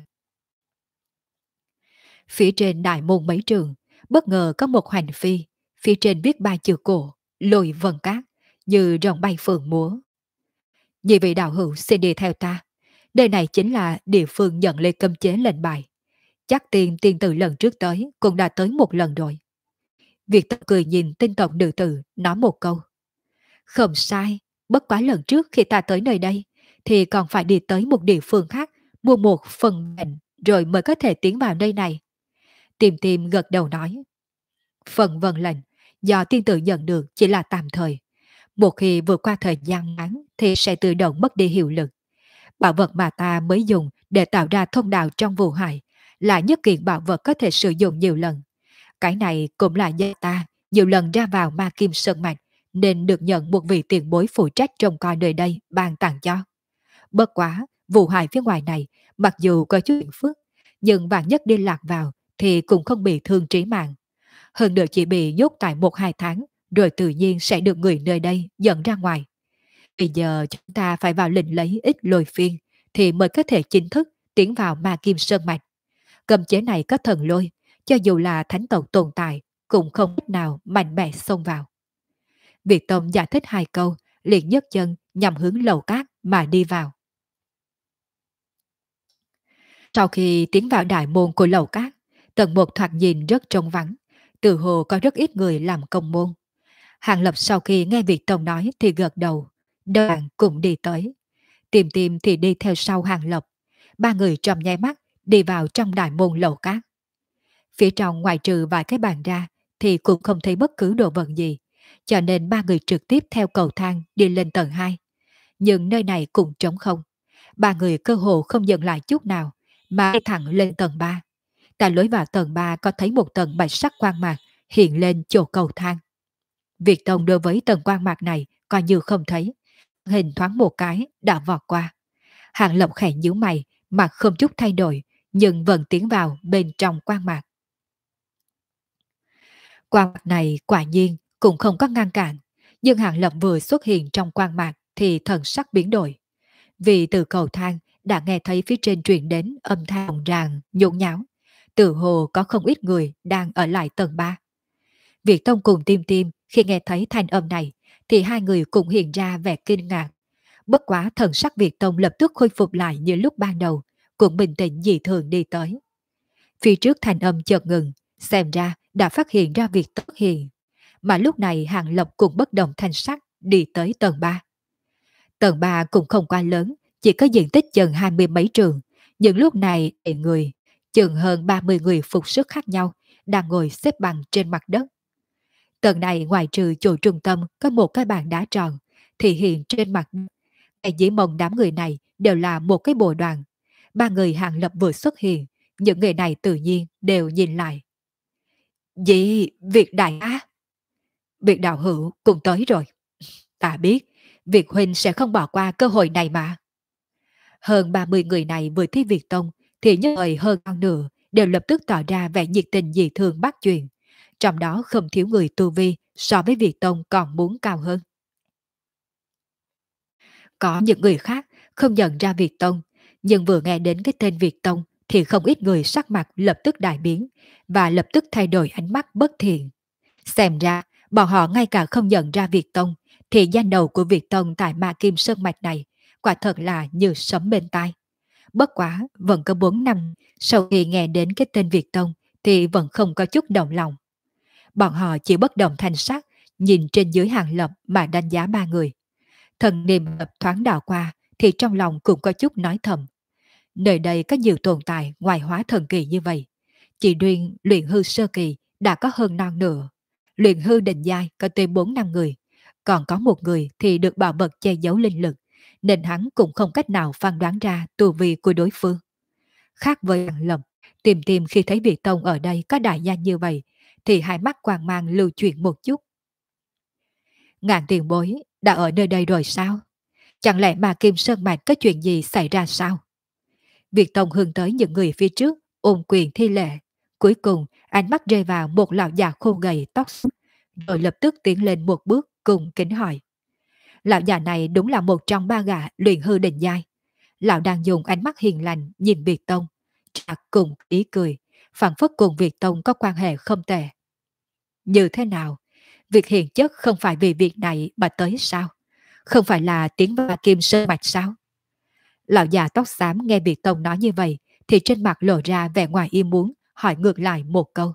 Phía trên đại môn mấy trường, bất ngờ có một hành phi, phía trên viết ba chữ cổ, lôi vân cát, như rồng bay phượng múa. Nhị vị đạo hữu xin đi theo ta. Đây này chính là địa phương nhận lấy cấm chế lệnh bài. Chắc tiên tử lần trước tới cũng đã tới một lần rồi. Việt Tâm cười nhìn tinh tộc nữ tử nói một câu. Không sai, bất quá lần trước khi ta tới nơi đây thì còn phải đi tới một địa phương khác mua một phần mệnh rồi mới có thể tiến vào nơi này. Tìm tìm gật đầu nói. Phần vân lệnh do tiên tử nhận được chỉ là tạm thời. Một khi vượt qua thời gian ngắn thì sẽ tự động mất đi hiệu lực. Bảo vật mà ta mới dùng để tạo ra thông đạo trong vụ hải là nhất kiện bảo vật có thể sử dụng nhiều lần. Cái này cũng là do ta nhiều lần ra vào Ma Kim Sơn Mạch nên được nhận một vị tiền bối phụ trách trông coi nơi đây ban tặng cho. Bất quá, vụ hại phía ngoài này mặc dù có chút phiền phức, nhưng vạn nhất đi lạc vào thì cũng không bị thương trí mạng. Hơn nữa chỉ bị nhốt tại 1-2 tháng rồi tự nhiên sẽ được người nơi đây dẫn ra ngoài. Bây giờ chúng ta phải vào lệnh lấy ít lôi phiên thì mới có thể chính thức tiến vào Ma Kim Sơn Mạch. Cầm chế này có thần lôi, cho dù là thánh tộc tồn tại cũng không cách nào mạnh mẽ xông vào. Việt Tông giải thích 2 câu, liền nhấc chân nhằm hướng lầu cát mà đi vào. Sau khi tiến vào đại môn của lầu cát, tầng 1 thoạt nhìn rất trống vắng, từ hồ có rất ít người làm công môn. Hàng Lập sau khi nghe Việt Tông nói thì gật đầu, đoàn cũng đi tới. Tìm tìm thì đi theo sau Hàng Lập. Ba người trong nháy mắt đi vào trong đại môn lầu cát. Phía trong ngoài trừ vài cái bàn ra thì cũng không thấy bất cứ đồ vật gì, cho nên ba người trực tiếp theo cầu thang đi lên tầng 2. Nhưng nơi này cũng trống không. Ba người cơ hồ không dừng lại chút nào, mà đi thẳng lên tầng 3. Tại lối vào tầng 3 có thấy một tầng bạch sắc quang mạc hiện lên chỗ cầu thang. Việt Tông đối với tầng quang mạc này coi như không thấy, hình thoáng một cái đã vọt qua. Hàng Lập khẽ nhíu mày, mặt không chút thay đổi, nhưng vẫn tiến vào bên trong quang mạc. Quang mạc này quả nhiên cũng không có ngăn cản, nhưng Hàng Lập vừa xuất hiện trong quang mạc thì thần sắc biến đổi. Vì từ cầu thang đã nghe thấy phía trên truyền đến âm thanh rộn ràng, nhốn nháo. Tự hồ có không ít người đang ở lại tầng 3. Việt Tông cùng Tim Tim khi nghe thấy thanh âm này thì hai người cũng hiện ra vẻ kinh ngạc. Bất quá thần sắc Việt Tông lập tức khôi phục lại như lúc ban đầu, cũng bình tĩnh dị thường đi tới. Phía trước thanh âm chợt ngừng, xem ra đã phát hiện ra việc tất hiện. Mà lúc này Hàng Lập cũng bất động thanh sắc đi tới tầng 3. Tầng 3 cũng không quá lớn, chỉ có diện tích chừng 20 mấy trường. Nhưng lúc này đầy người, chừng hơn 30 người phục sức khác nhau, đang ngồi xếp bằng trên mặt đất. Tầng này ngoài trừ chỗ trung tâm có một cái bàn đá tròn, thì hiện trên mặt ở dưới mông đám người này đều là một cái bộ đoàn. Ba người Hàng Lập vừa xuất hiện, những người này tự nhiên đều nhìn lại. Gì? Việc đại á? Việc đạo hữu cũng tới rồi. Ta biết, Việt Huynh sẽ không bỏ qua cơ hội này mà. Hơn 30 người này vừa thấy Việt Tông thì nhất thời hơn con nửa đều lập tức tỏ ra vẻ nhiệt tình dị thường bắt chuyện. Trong đó không thiếu người tu vi so với Việt Tông còn muốn cao hơn. Có những người khác không nhận ra Việt Tông, nhưng vừa nghe đến cái tên Việt Tông thì không ít người sắc mặt lập tức đại biến và lập tức thay đổi ánh mắt bất thiện. Xem ra, bọn họ ngay cả không nhận ra Việt Tông thì danh đầu của Việt Tông tại Ma Kim Sơn Mạch này quả thật là như sấm bên tai. Bất quá, vẫn có 4 năm sau khi nghe đến cái tên Việt Tông thì vẫn không có chút động lòng. Bọn họ chỉ bất động thanh sắc, nhìn trên dưới Hàng Lập mà đánh giá ba người. Thần niệm lập thoáng đảo qua thì trong lòng cũng có chút nói thầm. Nơi đây có nhiều tồn tại ngoài hóa thần kỳ như vậy. Chỉ riêng luyện hư sơ kỳ đã có hơn non nửa. Luyện hư định giai có tới 4 năm người. Còn có một người thì được bảo vật che giấu linh lực, nên hắn cũng không cách nào phán đoán ra tu vi của đối phương. Khác với Hàng Lập, tìm tìm khi thấy Việt Tông ở đây có đại danh như vậy, thì hai mắt quang mang lưu chuyển một chút. Ngạn tiền bối đã ở nơi đây rồi sao? Chẳng lẽ mà Kim Sơn Mạch có chuyện gì xảy ra sao? Việt Tông hướng tới những người phía trước, ôm quyền thi lệ. Cuối cùng, ánh mắt rơi vào một lão già khô gầy tóc xốc, rồi lập tức tiến lên một bước cùng kính hỏi. Lão già này đúng là một trong ba gã luyện hư định giai. Lão đang dùng ánh mắt hiền lành nhìn Việt Tông, chặt cùng ý cười, phản phất cùng Việt Tông có quan hệ không tệ. Như thế nào? Việc hiền chất không phải vì việc này mà tới sao? Không phải là tiến vào Kim Sơn Mạch sao? Lão già tóc xám nghe Việt Tông nói như vậy thì trên mặt lộ ra vẻ ngoài ý muốn, hỏi ngược lại một câu.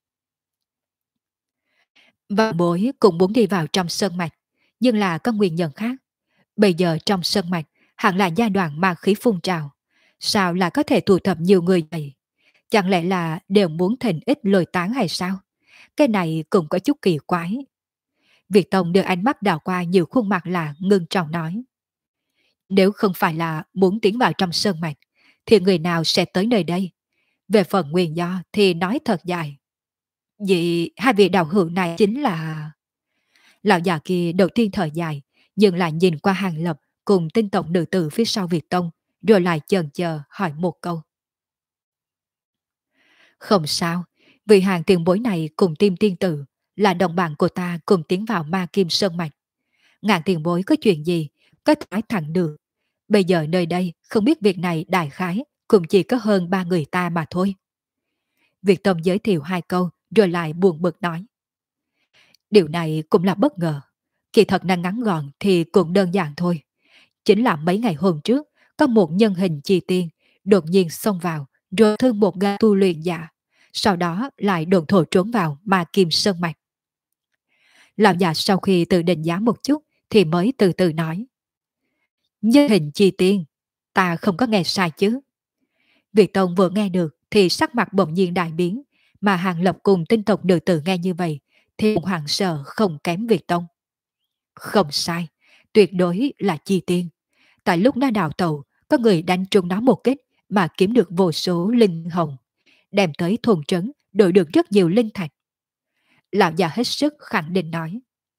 Và bối cũng muốn đi vào trong sơn mạch, nhưng là có nguyên nhân khác. Bây giờ trong sơn mạch hẳn là giai đoạn ma khí phun trào. Sao lại có thể tụ tập nhiều người vậy? Chẳng lẽ là đều muốn thỉnh ít lôi tán hay sao? Cái này cũng có chút kỳ quái. Việt Tông đưa ánh mắt đảo qua nhiều khuôn mặt là ngưng trọng nói. Nếu không phải là muốn tiến vào trong sơn mạch, thì người nào sẽ tới nơi đây? Về phần nguyên do thì nói thật dài. Vì hai vị đạo hữu này chính là... Lão già kia đầu tiên thở dài, nhưng lại nhìn qua Hàng Lập cùng tinh tộc nữ tử phía sau Việt Tông, rồi lại chần chờ hỏi một câu. Không sao, vì hàng tiền bối này cùng Tim tiên tử là đồng bạn của ta cùng tiến vào Ma Kim Sơn Mạch. Ngạn tiền bối có chuyện gì, có thể nói thẳng được. Bây giờ nơi đây không biết việc này đại khái cũng chỉ có hơn 3 người ta mà thôi. Việt Tông giới thiệu hai câu rồi lại buồn bực nói. Điều này cũng là bất ngờ. Kỳ thật năng ngắn gọn thì cũng đơn giản thôi. Chính là mấy ngày hôm trước, có một nhân hình chi tiên đột nhiên xông vào, rồi thương một gã tu luyện giả. Sau đó lại đồn thổ trốn vào Ma Kim Sơn Mạch. Lão già sau khi tự định giá một chút thì mới từ từ nói. Nhân hình chi tiên, ta không có nghe sai chứ. Việt Tông vừa nghe được thì sắc mặt bỗng nhiên đại biến, mà Hàng Lập cùng tinh tộc nữ tử nghe như vậy thì cũng hoảng sợ không kém Việt Tông. Không sai, tuyệt đối là chi tiên. Tại lúc nó đào tàu có người đánh trúng nó một kích mà kiếm được vô số linh hồn, đem tới thôn trấn đổi được rất nhiều linh thạch. Lão già hết sức khẳng định nói.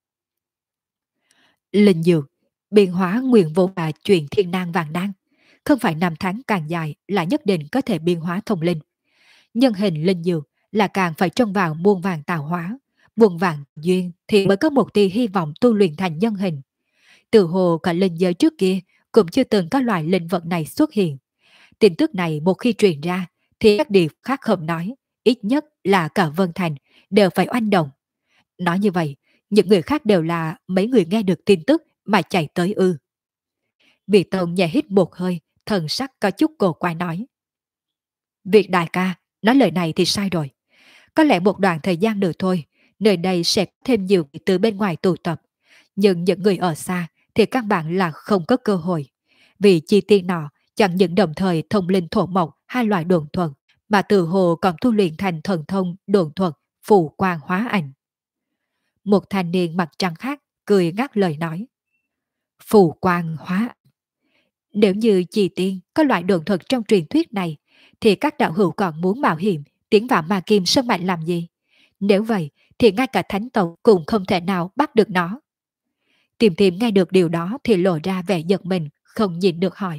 Linh dược, biến hóa nguyên vốn là chuyện thiên nan vàng nan, không phải năm tháng càng dài là nhất định có thể biến hóa thông linh. Nhân hình linh dược là càng phải trông vào muôn vàng tạo hóa, muôn vàng duyên thì mới có một tia hy vọng tu luyện thành nhân hình. Từ hồ cả linh giới trước kia cũng chưa từng có loại linh vật này xuất hiện. Tin tức này một khi truyền ra thì các địa khác không nói, ít nhất là cả Vân Thành đều phải oanh động. Nói như vậy, những người khác đều là mấy người nghe được tin tức mà chạy tới ư. Biệt Tông nhẹ hít một hơi, thần sắc có chút cổ quái nói. Việc đại ca, nói lời này thì sai rồi. Có lẽ một đoạn thời gian nữa thôi, nơi đây sẽ có thêm nhiều người từ bên ngoài tụ tập. Nhưng những người ở xa thì các bạn là không có cơ hội. Vì chi tiên nọ chẳng những đồng thời thông linh thổ mộc hai loại đồn thuật, mà từ hồ còn tu luyện thành thần thông đồn thuật phù quang hóa ảnh. Một thanh niên mặt trăng khác cười ngắt lời nói. Phù quang hóa. Nếu như chỉ tiên có loại đồn thuật trong truyền thuyết này, thì các đạo hữu còn muốn mạo hiểm tiến vào ma kim sơn mạch làm gì? Nếu vậy thì ngay cả thánh tộc cũng không thể nào bắt được nó. Tìm tìm nghe được điều đó thì lộ ra vẻ giật mình, không nhìn được hỏi.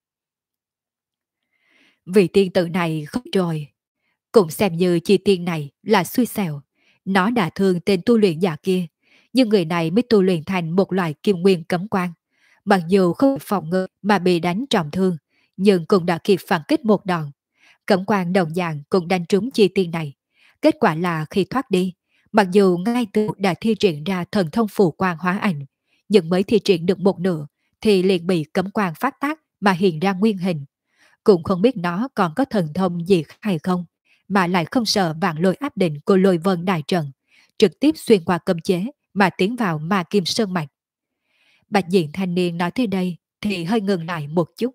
Vị tiên tử này không rồi. Cũng xem như chi tiên này là xui xẻo. Nó đã thương tên tu luyện giả kia, nhưng người này mới tu luyện thành một loại kim nguyên cấm quan. Mặc dù không phòng ngự mà bị đánh trọng thương, nhưng cũng đã kịp phản kích một đòn. Cẩm quan đồng dạng cũng đánh trúng chi tiên này. Kết quả là khi thoát đi, mặc dù ngay từ đã thi triển ra thần thông phù quang hóa ảnh, nhưng mới thi triển được một nửa thì liền bị cấm quan phát tác mà hiện ra nguyên hình. Cũng không biết nó còn có thần thông gì hay không, mà lại không sợ vạn lôi áp định của lôi vân đại trận, trực tiếp xuyên qua cấm chế mà tiến vào ma kim sơn mạch. Bạch diện thanh niên nói tới đây thì hơi ngừng lại một chút.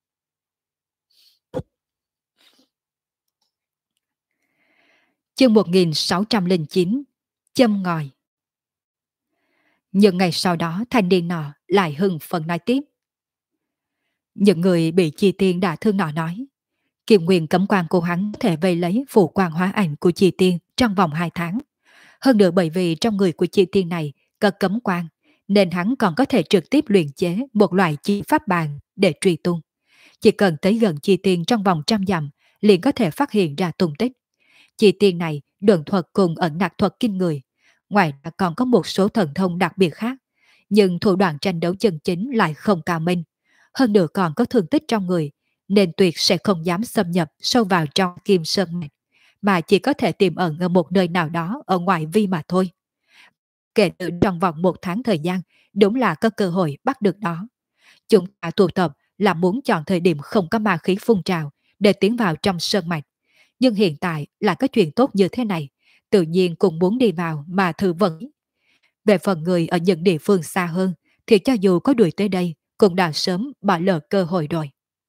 Chương 1609 Châm ngòi. Nhưng ngày sau đó thanh niên nọ lại hưng phấn nói tiếp. Những người bị chi tiên đả thương nọ nói, Kiều Nguyên cấm quan của hắn có thể vây lấy phù quang hóa ảnh của chi tiên trong vòng 2 tháng. Hơn nữa bởi vì trong người của chi tiên này có cấm quan, nên hắn còn có thể trực tiếp luyện chế một loại chi pháp bàn để truy tung. Chỉ cần tới gần chi tiên trong vòng 100 dặm liền có thể phát hiện ra tung tích. Chi tiên này độn thuật cùng ẩn nặc thuật kinh người. Ngoài ra còn có một số thần thông đặc biệt khác, nhưng thủ đoạn tranh đấu chân chính lại không cao minh. Hơn nữa còn có thương tích trong người, nên tuyệt sẽ không dám xâm nhập sâu vào trong kim sơn mạch, mà chỉ có thể tiềm ẩn ở một nơi nào đó ở ngoại vi mà thôi. Kể từ trong vòng 1 tháng thời gian, đúng là có cơ hội bắt được nó. Chúng ta tụ tập là muốn chọn thời điểm không có ma khí phun trào để tiến vào trong sơn mạch. Nhưng hiện tại là có chuyện tốt như thế này, tự nhiên cũng muốn đi vào mà thử vận. Về phần người ở những địa phương xa hơn, thì cho dù có đuổi tới đây, cũng đã sớm bỏ lỡ cơ hội rồi.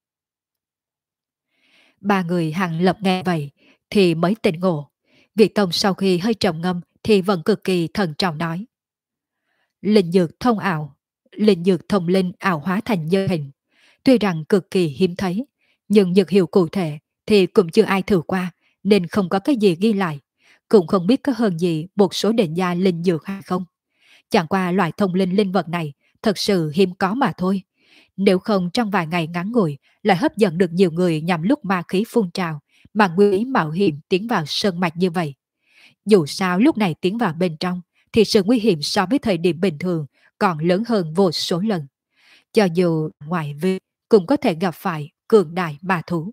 Ba người Hàng Lập nghe vậy, thì mới tỉnh ngộ. Việt Tông sau khi hơi trầm ngâm thì vẫn cực kỳ thận trọng nói. Linh dược thông ảo, linh dược thông linh ảo hóa thành nhân hình. Tuy rằng cực kỳ hiếm thấy, nhưng dược hiệu cụ thể thì cũng chưa ai thử qua, nên không có cái gì ghi lại. Cũng không biết có hơn gì một số định gia linh dược hay không. Chẳng qua loại thông linh linh vật này thật sự hiếm có mà thôi. Nếu không trong vài ngày ngắn ngủi lại hấp dẫn được nhiều người nhằm lúc ma khí phun trào mà nguy ý mạo hiểm tiến vào sơn mạch như vậy. Dù sao lúc này tiến vào bên trong thì sự nguy hiểm so với thời điểm bình thường còn lớn hơn vô số lần. Cho dù ngoại vi cũng có thể gặp phải cường đại ma thú.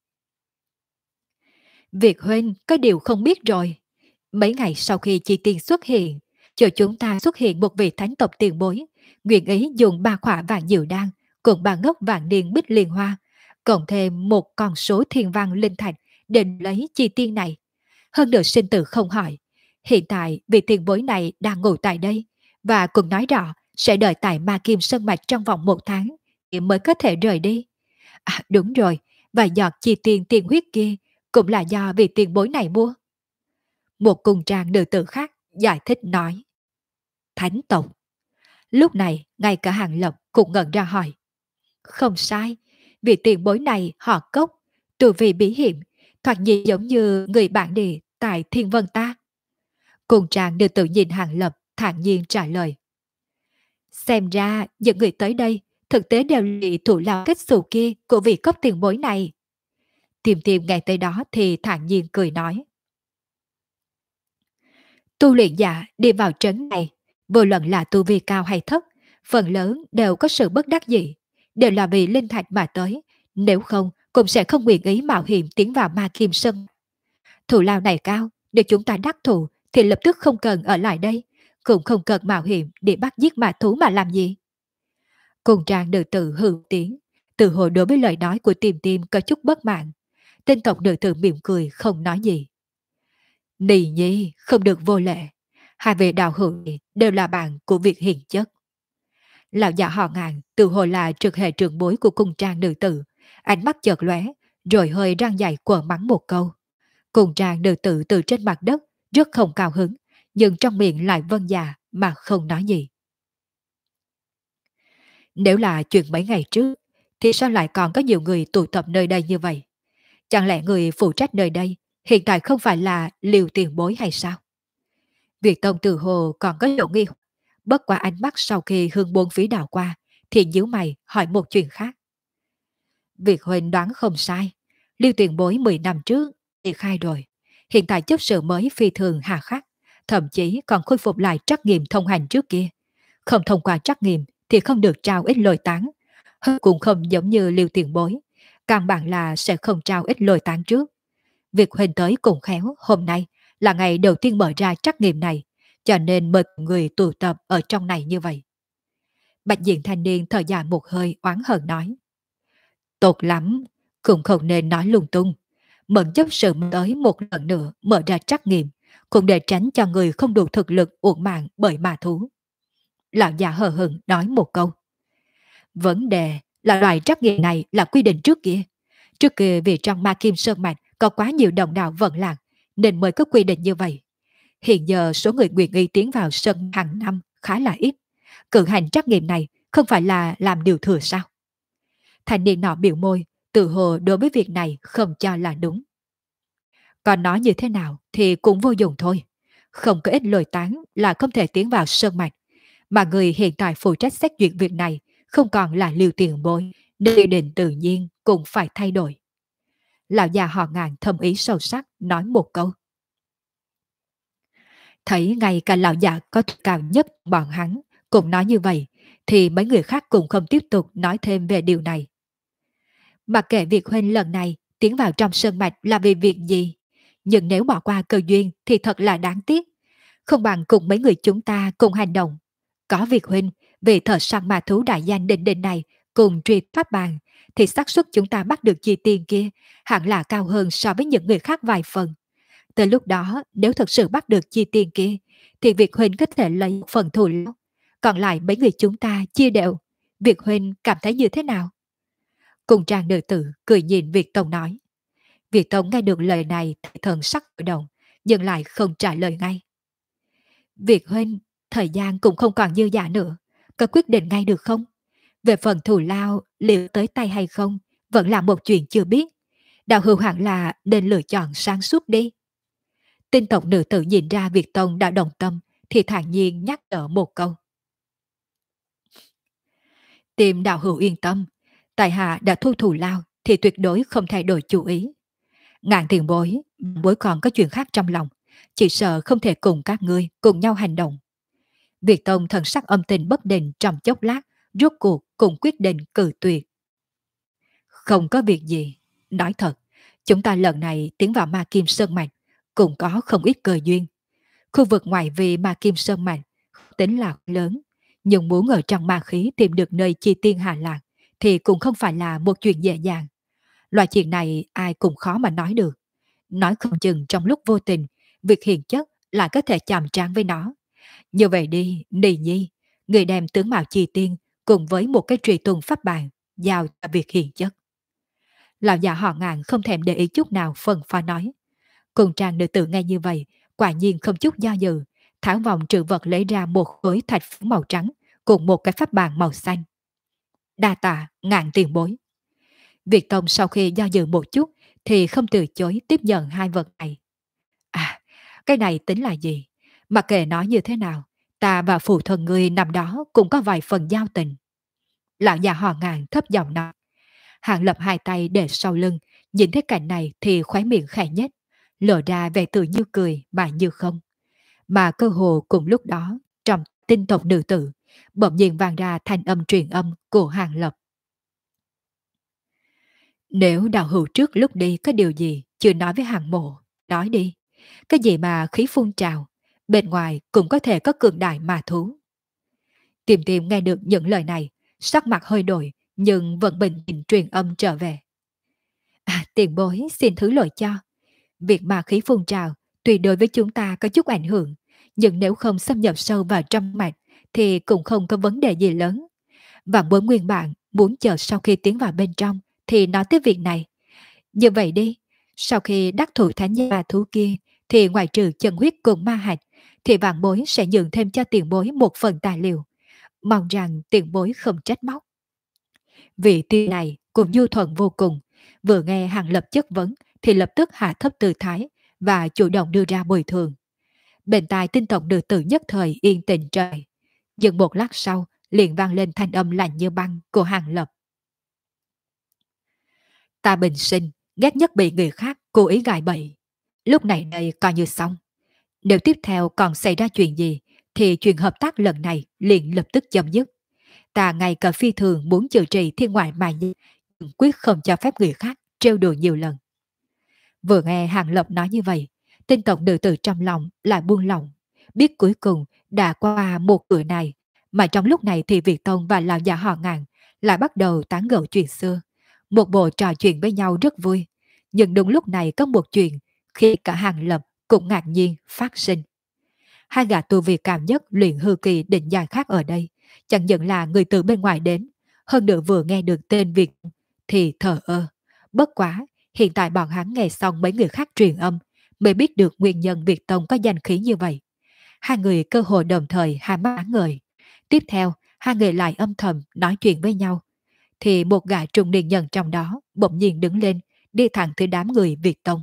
Việt Huynh có điều không biết rồi. Mấy ngày sau khi chi tiên xuất hiện, cho chúng ta xuất hiện một vị thánh tộc tiền bối, nguyện ý dùng 3 khỏa vàng diệu đan, cùng 3 ngốc vàng niên bích liên hoa, cộng thêm một con số thiên văn linh thạch để lấy chi tiên này. Hơn nữa sinh tử không hỏi. Hiện tại vị tiền bối này đang ngủ tại đây, và cũng nói rõ sẽ đợi tại Ma Kim Sơn Mạch trong vòng 1 tháng thì mới có thể rời đi. À đúng rồi, và giọt chi tiền tiền huyết kia cũng là do vị tiền bối này mua. Một cung trang nữ tử khác giải thích nói. Thánh tộc. Lúc này ngay cả Hàng Lập cũng ngẩn ra hỏi. Không sai, Vị tiền bối này họ Cốc, tu vi bí hiểm, thoạt nhìn giống như người bạn địa tại Thiên Vân ta. Cùng trang đưa tự nhìn Hàng Lập, thản nhiên trả lời. Xem ra những người tới đây thực tế đều là thủ lao kết xù kia của vị Cốc tiền bối này. Tìm tìm nghe tới đó thì thản nhiên cười nói. Tu luyện giả đi vào trấn này, vô luận là tu vi cao hay thấp, phần lớn đều có sự bất đắc dĩ, đều là vì linh thạch mà tới, nếu không cũng sẽ không nguyện ý mạo hiểm tiến vào Ma Kim Sơn. Thù lao này cao, nếu chúng ta đắc thủ thì lập tức không cần ở lại đây, cũng không cần mạo hiểm để bắt giết ma thú mà làm gì. Cùng trang nữ tử hừ tiếng, từ hồi đối với lời nói của Tiềm Tiêm có chút bất mãn. Tên tộc nữ tử mỉm cười không nói gì. Nì nhi không được vô lệ, hai vị đạo hữu đều là bạn của việc hiền chất. Lão già họ Ngạn từ hồi là trực hệ trưởng bối của cung trang nữ tử, ánh mắt chợt lóe, rồi hơi răng dạy quở mắng một câu. Cung trang nữ tử từ trên mặt đất rất không cao hứng, nhưng trong miệng lại vâng dạ mà không nói gì. Nếu là chuyện mấy ngày trước, thì sao lại còn có nhiều người tụ tập nơi đây như vậy? Chẳng lẽ người phụ trách nơi đây hiện tại không phải là Liêu Tiền Bối hay sao? Việt Tông từ hồ còn có chỗ nghi, bất qua ánh mắt sau khi hương bốn phí đảo qua, thì nhíu mày hỏi một chuyện khác. Việt Huynh đoán không sai, Liêu Tiền Bối 10 năm trước thì khai rồi, hiện tại chấp sự mới phi thường hà khắc, thậm chí còn khôi phục lại trắc nghiệm thông hành trước kia. Không thông qua trắc nghiệm thì không được trao ít lôi tán, cũng không giống như Liêu Tiền Bối, căn bản là sẽ không trao ít lôi tán trước. Việc Huynh tới cùng khéo hôm nay là ngày đầu tiên mở ra trắc nghiệm này, cho nên mời người tụ tập ở trong này như vậy. Bạch diện thanh niên thở dài một hơi oán hờn nói. Tốt lắm, cũng không nên nói lung tung. Mẫn chấp sự tới một lần nữa mở ra trắc nghiệm, cũng để tránh cho người không đủ thực lực uổng mạng bởi ma thú. Lão già hờ hững nói một câu. Vấn đề là loại trắc nghiệm này là quy định trước kia. Trước kia vì trong Ma Kim Sơn Mạch có quá nhiều đồng đạo vận lạc, nên mới có quy định như vậy. Hiện giờ số người nguyện ý tiến vào sân hàng năm khá là ít. Cử hành trắc nghiệm này không phải là làm điều thừa sao? Thanh niên nọ biểu môi, tự hồ đối với việc này không cho là đúng. Còn nói như thế nào thì cũng vô dụng thôi. Không có ít lời tán là không thể tiến vào sơn mạch. Mà người hiện tại phụ trách xét duyệt việc này không còn là Liêu Tiền Bối, nên định tự nhiên cũng phải thay đổi. Lão già họ Ngạn thâm ý sâu sắc nói một câu. Thấy ngay cả lão già có cao nhất bọn hắn cũng nói như vậy, thì mấy người khác cũng không tiếp tục nói thêm về điều này. Mặc kệ việc Huynh lần này tiến vào trong sơn mạch là vì việc gì, nhưng nếu bỏ qua cơ duyên thì thật là đáng tiếc. Không bằng cùng mấy người chúng ta cùng hành động. Có việc Huynh vì thợ săn ma thú đại danh định định này cùng truy pháp bàn, thì xác suất chúng ta bắt được chi tiền kia hẳn là cao hơn so với những người khác vài phần. Từ lúc đó, nếu thật sự bắt được chi tiền kia, thì Việt Huynh có thể lấy một phần thù lao. Còn lại mấy người chúng ta chia đều. Việt Huynh cảm thấy như thế nào? Cùng trang nữ tử cười nhìn Việt Tông nói. Việt Tông nghe được lời này thì thần sắc tự động, nhưng lại không trả lời ngay. Việt Huynh, thời gian cũng không còn dư dả nữa. Có quyết định ngay được không? Về phần thù lao, liệu tới tay hay không, vẫn là một chuyện chưa biết. Đạo hữu hẳn là nên lựa chọn sáng suốt đi. Tinh tộc nữ tử nhìn ra Việt Tông đã đồng tâm, thì thản nhiên nhắc nhở một câu. Tìm đạo hữu yên tâm, tại hạ đã thu thù lao thì tuyệt đối không thay đổi chủ ý. Ngạn tiền bối, bối còn có chuyện khác trong lòng, chỉ sợ không thể cùng các ngươi cùng nhau hành động. Việt Tông thần sắc âm tình bất định trong chốc lát, rốt cuộc cùng quyết định cự tuyệt. Không có việc gì, nói thật, chúng ta lần này tiến vào Ma Kim Sơn Mạch cũng có không ít cơ duyên. Khu vực ngoại vi Ma Kim Sơn Mạch tính là lớn, nhưng muốn ở trong ma khí tìm được nơi chi tiên hạ lạc thì cũng không phải là một chuyện dễ dàng. Loại chuyện này ai cũng khó mà nói được. Nói không chừng trong lúc vô tình, việc hiền chất lại có thể chạm trán với nó. Như vậy đi, Nì Nhi, người đem tướng mạo chi tiên cùng với một cái trùy tuần pháp bàn giao cho việc hiền chất. Lão già họ Ngạn không thèm để ý chút nào phân pha nói. Cùng trang nữ tử nghe như vậy, quả nhiên không chút do dự, tháo vòng trữ vật lấy ra một khối thạch phấn màu trắng cùng một cái pháp bàn màu xanh. Đa tạ, Ngạn tiền bối. Việt Tông sau khi do dự một chút thì không từ chối tiếp nhận hai vật này. À, cái này tính là gì? Mặc kệ nói như thế nào, ta và phụ thân ngươi năm đó cũng có vài phần giao tình. Lão già họ Ngạn thấp giọng nói. Hàng Lập hai tay để sau lưng, nhìn thấy cảnh này thì khóe miệng khẽ nhếch, lộ ra vẻ tự như cười mà như không. Mà cơ hồ cùng lúc đó, trong tinh tộc nữ tử, bỗng nhiên vang ra thanh âm truyền âm của Hàng Lập. Nếu đạo hữu trước lúc đi có điều gì chưa nói với Hàng Mộ, nói đi. Cái gì mà khí phun trào, bên ngoài cũng có thể có cường đại mà thú. Tìm tìm nghe được những lời này, sắc mặt hơi đổi, nhưng vẫn bình tĩnh truyền âm trở về. À, tiền bối xin thứ lỗi cho. Việc mà khí phun trào tuy đối với chúng ta có chút ảnh hưởng, nhưng nếu không xâm nhập sâu vào trong mạch thì cũng không có vấn đề gì lớn. Và bối nguyên bạn muốn chờ sau khi tiến vào bên trong thì nói tới việc này. Như vậy đi, sau khi đắc thủ thánh gia thú kia thì ngoài trừ chân huyết cùng ma hạch thì vạn bối sẽ nhường thêm cho tiền bối một phần tài liệu. Mong rằng tiền bối không trách móc. Vị tiên này cũng nhu thuận vô cùng, vừa nghe Hàng Lập chất vấn thì lập tức hạ thấp tư thái và chủ động đưa ra bồi thường. Bên tai tinh tộc nữ tử nhất thời yên tĩnh trời. Dừng một lát sau, liền vang lên thanh âm lạnh như băng của Hàng Lập. Ta bình sinh, ghét nhất bị người khác cố ý gài bẫy. Lúc này đây coi như xong. Nếu tiếp theo còn xảy ra chuyện gì, thì chuyện hợp tác lần này liền lập tức chấm dứt. Ta ngay cả phi thường muốn chữa trị thiên ngoại mà nhưng quyết không cho phép người khác trêu đùa nhiều lần. Vừa nghe Hàng Lập nói như vậy, tinh tộc nữ tử trong lòng lại buông lỏng, biết cuối cùng đã qua một cửa này, mà trong lúc này thì Việt Tông và lão già họ Ngạn lại bắt đầu tán gẫu chuyện xưa. Một bộ trò chuyện với nhau rất vui, nhưng đúng lúc này có một chuyện khi cả Hàng Lập cũng ngạc nhiên phát sinh. Hai gã tu vi cao nhất luyện hư kỳ định giai khác ở đây, chẳng những là người từ bên ngoài đến, hơn nữa vừa nghe được tên Việt thì thờ ơ. Bất quá, hiện tại bọn hắn nghe xong mấy người khác truyền âm, mới biết được nguyên nhân Việt Tông có danh khí như vậy. Hai người cơ hội đồng thời hai mắt sáng ngời. Tiếp theo, hai người lại âm thầm nói chuyện với nhau. Thì một gã trung niên nhân trong đó bỗng nhiên đứng lên, đi thẳng tới đám người Việt Tông.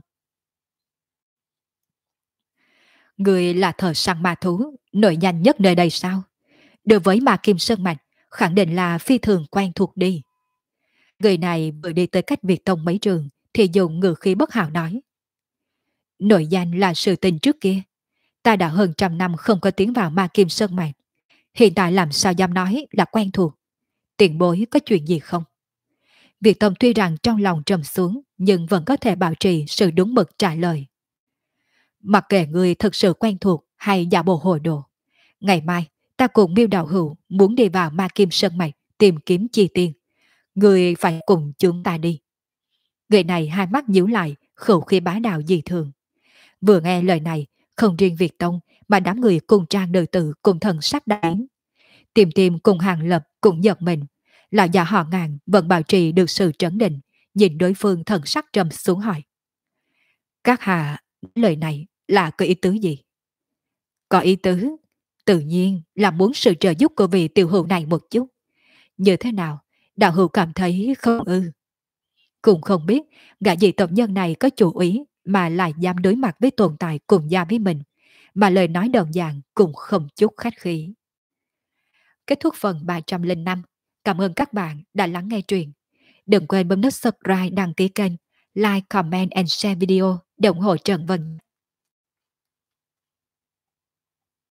Người là thợ săn ma thú, nổi danh nhất nơi đây sao? Đối với Ma Kim Sơn Mạch, khẳng định là phi thường quen thuộc đi. Người này vừa đi tới cách Việt Tông mấy trường, thì dùng ngữ khí bất hảo nói. Nổi danh là sự tình trước kia. Ta đã hơn 100 năm không có tiến vào Ma Kim Sơn Mạch. Hiện tại làm sao dám nói là quen thuộc. Tiền bối có chuyện gì không? Việt Tông tuy rằng trong lòng trầm xuống, nhưng vẫn có thể bảo trì sự đúng mực trả lời. Mặc kệ người thực sự quen thuộc hay giả bộ hồ đồ. Ngày mai, ta cùng Miêu Đạo Hữu muốn đi vào Ma Kim Sơn Mạch tìm kiếm chi tiên. Người phải cùng chúng ta đi. Người này hai mắt nhíu lại, khẩu khí bá đạo dị thường. Vừa nghe lời này, không riêng Việt Tông mà đám người cùng trang nữ tử cùng thần sắc đánh. Tìm tìm cùng Hàng Lập cũng giật mình. Lão già họ Ngạn vẫn bảo trì được sự trấn định, nhìn đối phương thần sắc trầm xuống hỏi. Các hạ, lời này là có ý tứ gì? Có ý tứ, tự nhiên là muốn sự trợ giúp của vị tiểu hữu này một chút. Như thế nào, đạo hữu cảm thấy không ư? Cũng không biết gã dị tộc nhân này có chủ ý mà lại dám đối mặt với tồn tại cùng gia với mình, mà lời nói đơn giản cũng không chút khách khí. Kết thúc phần 305. Cảm ơn các bạn đã lắng nghe truyện. Đừng quên bấm nút subscribe, đăng ký kênh, like, comment and share video để ủng hộ Trần Vân.